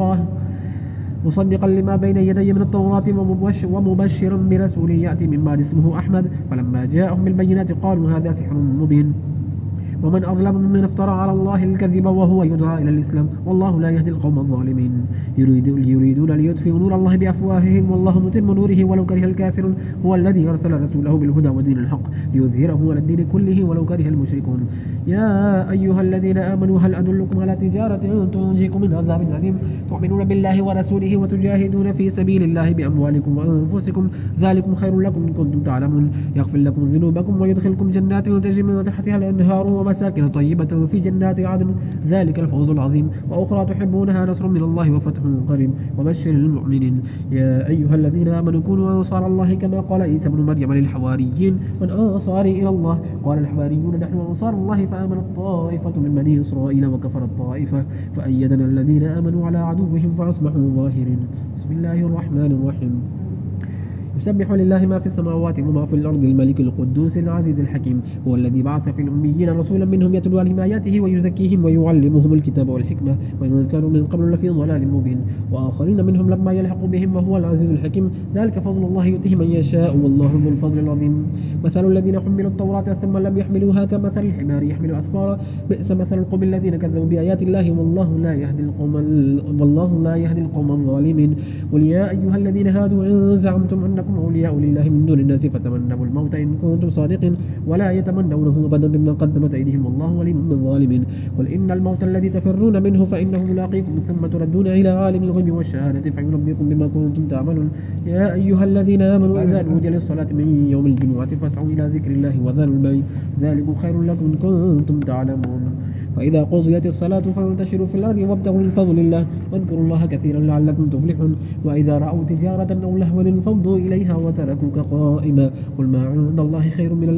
من التوراة ومبشرا برسول يأتي من بعد اسمه أحمد فلما جاءهم بالبينات قالوا هذا سحر مبين ومن أظلم ممن افترى على الله الكذب وهو يدعى إلى الإسلام والله لا يهدي القوم الظالمين يريدون ليطفئوا نور الله بأفواههم والله متم نوره ولو كره الكافرون هو الذي أرسل رسوله بالهدى ودين الحق ليظهره على الدين كله ولو كره المشركون يا أيها الذين آمنوا هل أدلكم على تجارة تنجيكم من عذاب أليم تؤمنون بالله ورسوله وتجاهدون في سبيل الله بأموالكم وأنفسكم ذلكم خير لكم إن كنتم تعلمون يغفر لكم ذنوبكم ويدخلكم جنات تجري من تحتها الأنهار ومساكن طيبة في جنات عدن ذلك الفوز العظيم وأخرى تحبونها نصر من الله وفتح قريب وبشر المؤمنين يا أيها الذين آمنوا كونوا أنصار الله كما قال عيسى ابن مريم للحواريين من أنصاري إلى الله قال الحواريون نحن أنصار الله فآمنت طائفة من بني إسرائيل وكفرت طائفة فأيدنا الذين آمنوا على عدوهم فأصبحوا ظاهرين بسم الله الرحمن الرحيم يسبح لله ما في السماوات وما في الأرض الملك القدوس العزيز الحكيم هو الذي بعث في الأميين رسولا منهم يتلو عليهم آياته ويزكيهم ويعلمهم الكتاب والحكمة وإن كانوا من قبل لفي ضلال مبين وآخرين منهم لما يلحقوا بهم وهو العزيز الحكيم ذلك فضل الله يؤتيه من يشاء والله ذو الفضل العظيم مثل الذين حملوا التوراة ثم لم يحملوها كمثل الحمار يحمل أسفارا بئس مثل القوم الذين كذبوا بآيات الله والله لا يهدي القوم الظالمين قل يا أيها الذين هادوا إن زعمتم أنكم إنكم أولياء لله من دون الناس فتمنوا الموت إن كنتم صادقين ولا يتمنونه أبدا بما قدمت أيديهم والله وليم بالظالمين قل إن الموت الذي تفرون منه فإنه ملاقيكم ثم تردون إلى عالم الغيب والشهادة فينبئكم بما كنتم تعملون يا أيها الذين آمنوا إذا نودي للصلاة من يوم الجمعة فاسعوا إلى ذكر الله وذروا البيع ذلكم خير لكم إن كنتم تعلمون فإذا قضيت الصلاة فانتشروا في الأرض وابتغوا من فضل الله واذكروا الله كثيرا لعلكم تفلحون وإذا رأوا تجارة أو لهوا انفضوا إليها وتركوك قائما قل ما عند الله خير من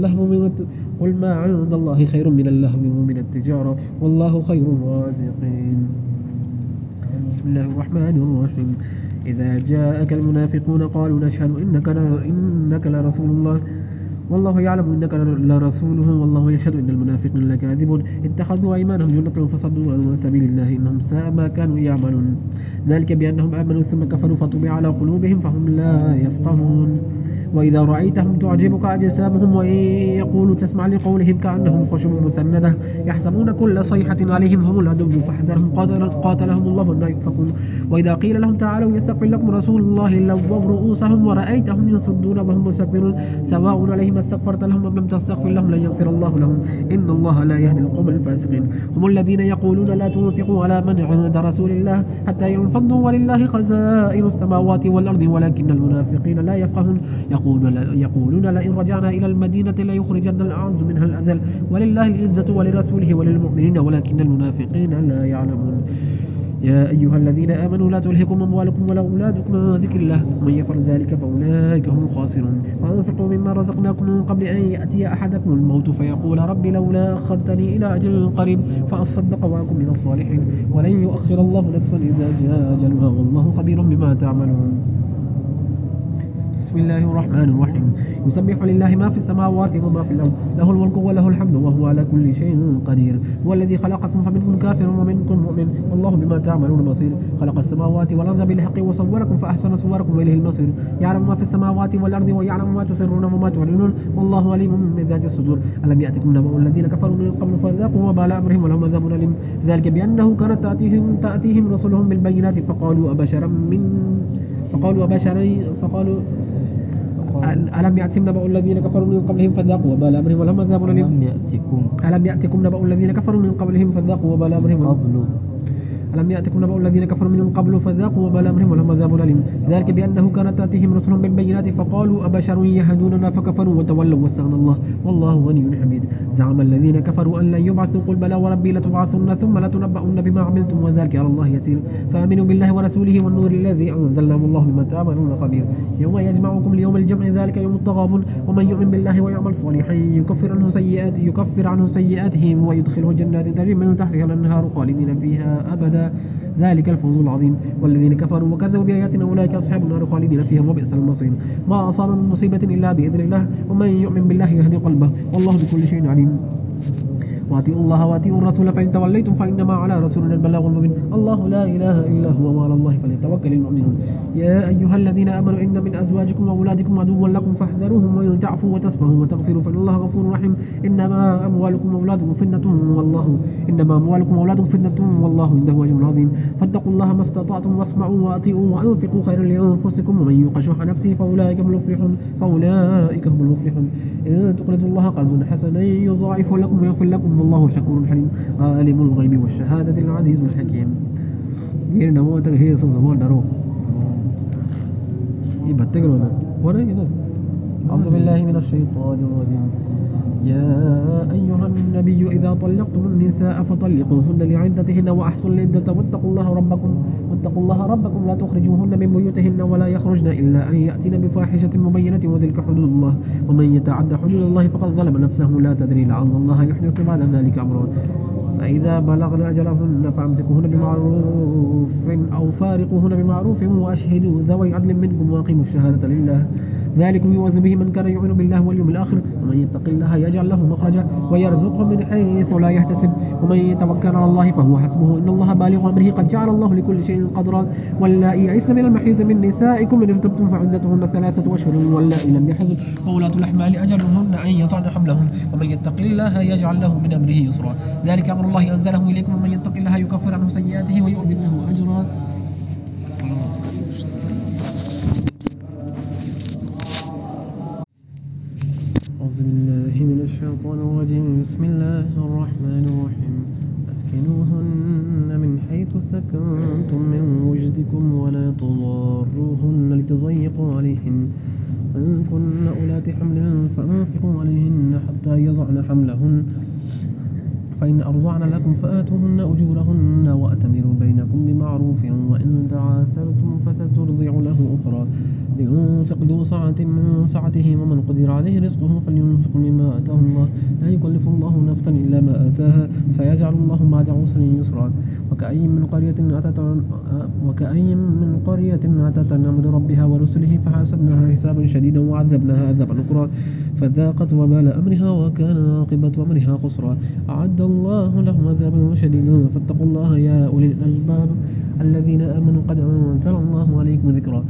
اللهو ومن التجارة والله خير الرازقين بسم الله الرحمن الرحيم إذا جاءك المنافقون قالوا نشهد إنك لرسول الله والله يعلم إنك لرسوله والله يشهد إن المنافقين لكاذبون اتخذوا أيمانهم جنة فصدوا عن سبيل الله إنهم ساء ما كانوا يعملون ذلك بأنهم آمنوا ثم كفروا فطبع على قلوبهم فهم لا يفقهون وإذا رأيتهم تعجبك أجسامهم وإن يقولوا تسمع لقولهم كأنهم خشب مسندة يحسبون كل صيحة عليهم هم العدو فاحذرهم قاتلهم الله أن يؤفكون وإذا قيل لهم تعالوا يستغفر لكم رسول الله لووا رؤوسهم ورأيتهم يصدون وهم مستكبرون سواء عليهم استغفرت لهم أم لم تستغفر لهم لن يغفر الله لهم إن الله لا يهدي القوم الفاسقين هم الذين يقولون لا تنفقوا على من عند رسول الله حتى ينفضوا ولله خزائن السماوات والأرض ولكن المنافقين لا يفقهون يقولون لئن رجعنا إلى المدينة ليخرجن الأعز منها الأذل ولله العزة ولرسوله وللمؤمنين ولكن المنافقين لا يعلمون يا أيها الذين آمنوا لا تلهكم أموالكم ولا أولادكم عن ذكر الله ومن يفعل ذلك فأولئك هم الخاسرون وأنفقوا مما رزقناكم من قبل أن يأتي أحدكم الموت فيقول رب لولا أخرتني إلى أجل قريب فأصدق وأكن من الصالحين ولن يؤخر الله نفسا إذا جاء أجلها والله خبير بما تعملون بسم الله الرحمن الرحيم يسبح لله ما في السماوات وما في الأرض له الملك وله الحمد وهو على كل شيء قدير هو الذي خلقكم فمنكم كافر ومنكم مؤمن والله بما تعملون بصير خلق السماوات والأرض بالحق وصوركم فأحسن صوركم وإليه المصير يعلم ما في السماوات والأرض ويعلم ما تسرون وما تعلنون والله عليم بذات الصدور ألم يأتكم نبأ الذين كفروا من قبل فذاقوا وبال أمرهم ولهم عذاب أليم ذلك بأنه كانت تأتيهم رسلهم بالبينات فقالوا ألم يأتكم نبأ الذين كفروا من قبلهم فذاقوا وبال أمرهم ولهم عذاب أليم ألم يأتكم نبأ الذين كفروا من قبلهم فذاقوا وبال أمرهم ألم يأتكم نبأ الذين كفروا من قبل فذاقوا وبال أمرهم ولهم عذاب أليم ذلك بأنه كانت تأتيهم رسلهم بالبينات فقالوا أبشر يهدوننا فكفروا وتولوا واستغنى الله والله غني حميد زعم الذين كفروا أن لن يبعثوا قل بلى وربي لتبعثن ثم لتنبؤن بما عملتم وذلك على الله يسير فآمنوا بالله ورسوله والنور الذي أنزلنا والله بما تعملون خبير يوم يجمعكم ليوم الجمع ذلك يوم التغابن ومن يؤمن بالله ويعمل صالحا يكفر عنه سيئاته ويدخله جنات تجري من تحتها الأنهار خالدين فيها أبدا ذلك الفوز العظيم والذين كفروا وكذبوا بآياتنا أولئك أصحاب النار خالدين فيها وبئس المصير ما أصاب من مصيبة إلا بإذن الله ومن يؤمن بالله يهدي قلبه والله بكل شيء عليم وأطيعوا الله وأطيعوا الرسول فإن توليتم فإنما على رسولنا البلاغ المبين الله لا إله إلا هو وعلى الله فليتوكل المؤمنون يا أيها الذين آمنوا إن من أزواجكم وأولادكم عدوا لكم فاحذروهم وإن تعفوا وتصفحوا وتغفروا فإن الله غفور رحيم إنما أموالكم وأولادكم فتنة والله عنده أجر عظيم فاتقوا الله ما استطعتم واسمعوا وأطيعوا وأنفقوا خيرا لأنفسكم ومن يوق شح نفسه فأولئك هم المفلحون إن تقرضوا الله قرضا حسنا يضاعف لكم ويغفر لكم والله شكور حليم عالم الغيب والشهادة العزيز الحكيم غير نموت هي زمان درو يبتغرون ولا أعوذ بالله من الشيطان الرجيم يا أيها النبي إذا طلقتم النساء فطلقوهن لعدتهن وأحصوا العدة واتقوا الله ربكم لا تخرجوهن من بيوتهن ولا يخرجن إلا أن يأتين بفاحشة مبينة وتلك حدود الله ومن يتعد حدود الله فقد ظلم نفسه لا تدري لعل الله يحدث بعد ذلك أمرا فإذا بلغن أجلهن فأمسكوهن بمعروف أو فارقوهن بمعروف وأشهدوا ذوي عدل منكم وأقيموا الشهادة لله ذلكم يوعظ به من كان يؤمن بالله واليوم الآخر ومن يتق الله يجعل له مخرجا ويرزقه من حيث لا يحتسب ومن يتوكل على الله فهو حسبه إن الله بالغ أمره قد جعل الله لكل شيء قدرا واللائي يئسن من المحيض من نسائكم إن ارتبتم فعدتهن 3 أشهر واللائي لم يحضن وأولاة الأحمال أجلهن أن يطعن حملهن ومن يتق الله يجعل له من أمره يسرا ذلك أمر الله أنزله إليكم ومن يتق الله يكفر عنه سيئاته ويؤذن له أجرا أعوذ بالله من الشيطان الرجيم بسم الله الرحمن الرحيم أسكنوهن من حيث سكنتم من وجدكم ولا تضاروهن لتضيقوا عليهن وإن كن أولات حمل فأنفقوا عليهن حتى يضعن حملهن فإن أرضعن لكم فآتوهن أجورهن وأتمروا بينكم بمعروف وإن تعاسرتم فسترضع له أخرى لينفق ذو سعة من سعته ومن قدر عليه رزقه فلينفق مما آتاه الله لا يكلف الله نفسا إلا ما آتاها سيجعل الله بعد عسر يسرا وكأي من قرية أتت عن أمر ربها ورسله فحاسبناها حسابا شديدا وعذبناها عذابا نكرا فذاقت وبال أمرها وكان عاقبة أمرها خسرا أعد الله لهم عذابا شديدا فاتقوا الله يا أولي الألباب الذين آمنوا قد أنزل الله عليكم ذكرا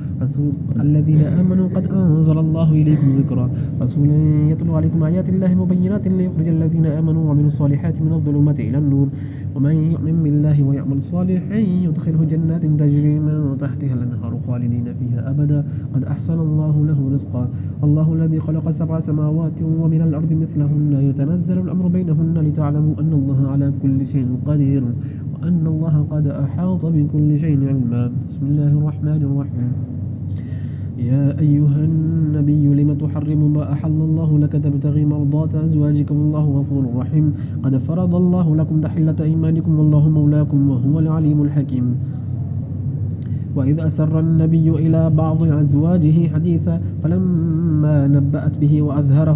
رسولا يتلو عليكم آيات الله مبينات ليخرج الذين آمنوا وعملوا الصالحات من الظلمات إلى النور ومن يؤمن بالله ويعمل صالحا يدخله جنات تجري من تحتها الأنهار خالدين فيها أبدا قد أحسن الله له رزقا الله الذي خلق 7 سماوات ومن الأرض مثلهن يتنزل الأمر بينهن لتعلموا أن الله على كل شيء قدير وأن الله قد أحاط بكل شيء علما بسم الله الرحمن الرحيم يا أيها النبي لم تحرم ما أحل الله لك تبتغي مرضات أزواجك والله غفور رحيم قد فرض الله لكم تحلة أيمانكم والله مولاكم وهو العليم الحكيم وإذ أسر النبي إلى بعض أزواجه حديثا فلما نبأت به وأظهره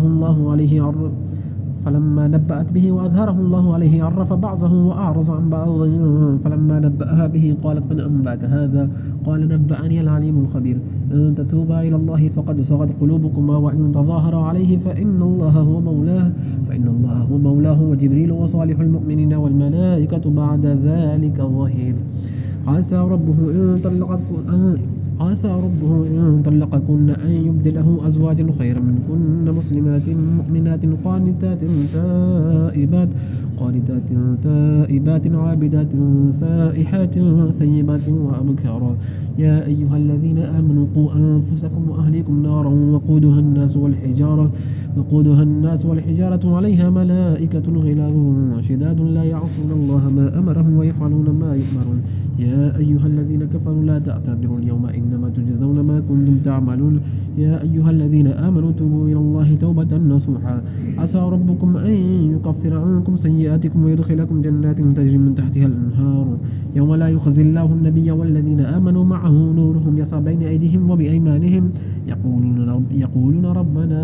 الله عليه عرف بعضه وأعرض عن بعض فلما نبأها به قالت من أنبأك هذا قال نبأني العليم الخبير إن تتوبا إلى الله فقد صغت قلوبكما وإن تظاهرا عليه فإن الله هو مولاه وجبريل وصالح المؤمنين والملائكة بعد ذلك ظهير عسى ربه إن طلقكن أن يبدله أزواجا خيرا منكن مسلمات مؤمنات قانتات عابدات سائحات ثيبات وأبكارا يا أيها الذين آمنوا قوا أنفسكم وأهليكم نارا وقودها الناس والحجارة عليها ملائكة غلاظ شداد لا يعصون الله ما أمرهم ويفعلون ما يؤمرون يا أيها الذين كفروا لا تعتذروا اليوم إنما تجزون ما كنتم تعملون يا أيها الذين آمنوا توبوا إلى الله توبة نصوحا عسى ربكم أن يكفر عنكم سيئاتكم ويدخلكم جنات تجري من تحتها الأنهار يوم لا يخزي الله النبي والذين آمنوا معه نورهم يسعى بين أيديهم وبأيمانهم يقولون ربنا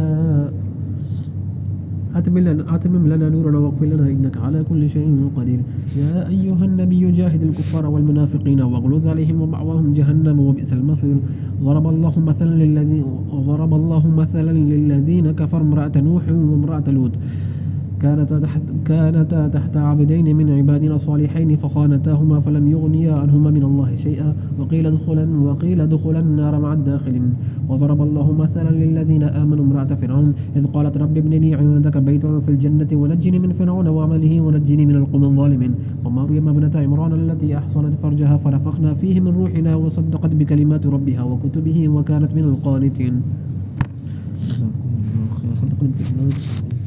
أتمم لنا نورنا واغفر لنا إنك على كل شيء قدير يا أيها النبي جاهد الكفار والمنافقين واغلظ عليهم ومأواهم جهنم وبئس المصير ضرب الله مثلا للذين كفروا امرأة نوح وامرأة لوط كانتا تحت عبدين من عبادنا صالحين فخانتاهما فلم يغنيا عنهما من الله شيئا وقيل ادخلا النار مع الداخلين وضرب الله مثلا للذين آمنوا امرأة فرعون إذ قالت رب ابن لي عندك بيتا في الجنة ونجني من فرعون وعمله ونجني من القوم الظالمين ومريم ابنة عمران التي أحصنت فرجها فنفخنا فيه من روحنا وصدقت بكلمات ربها وكتبه وكانت من القانتين.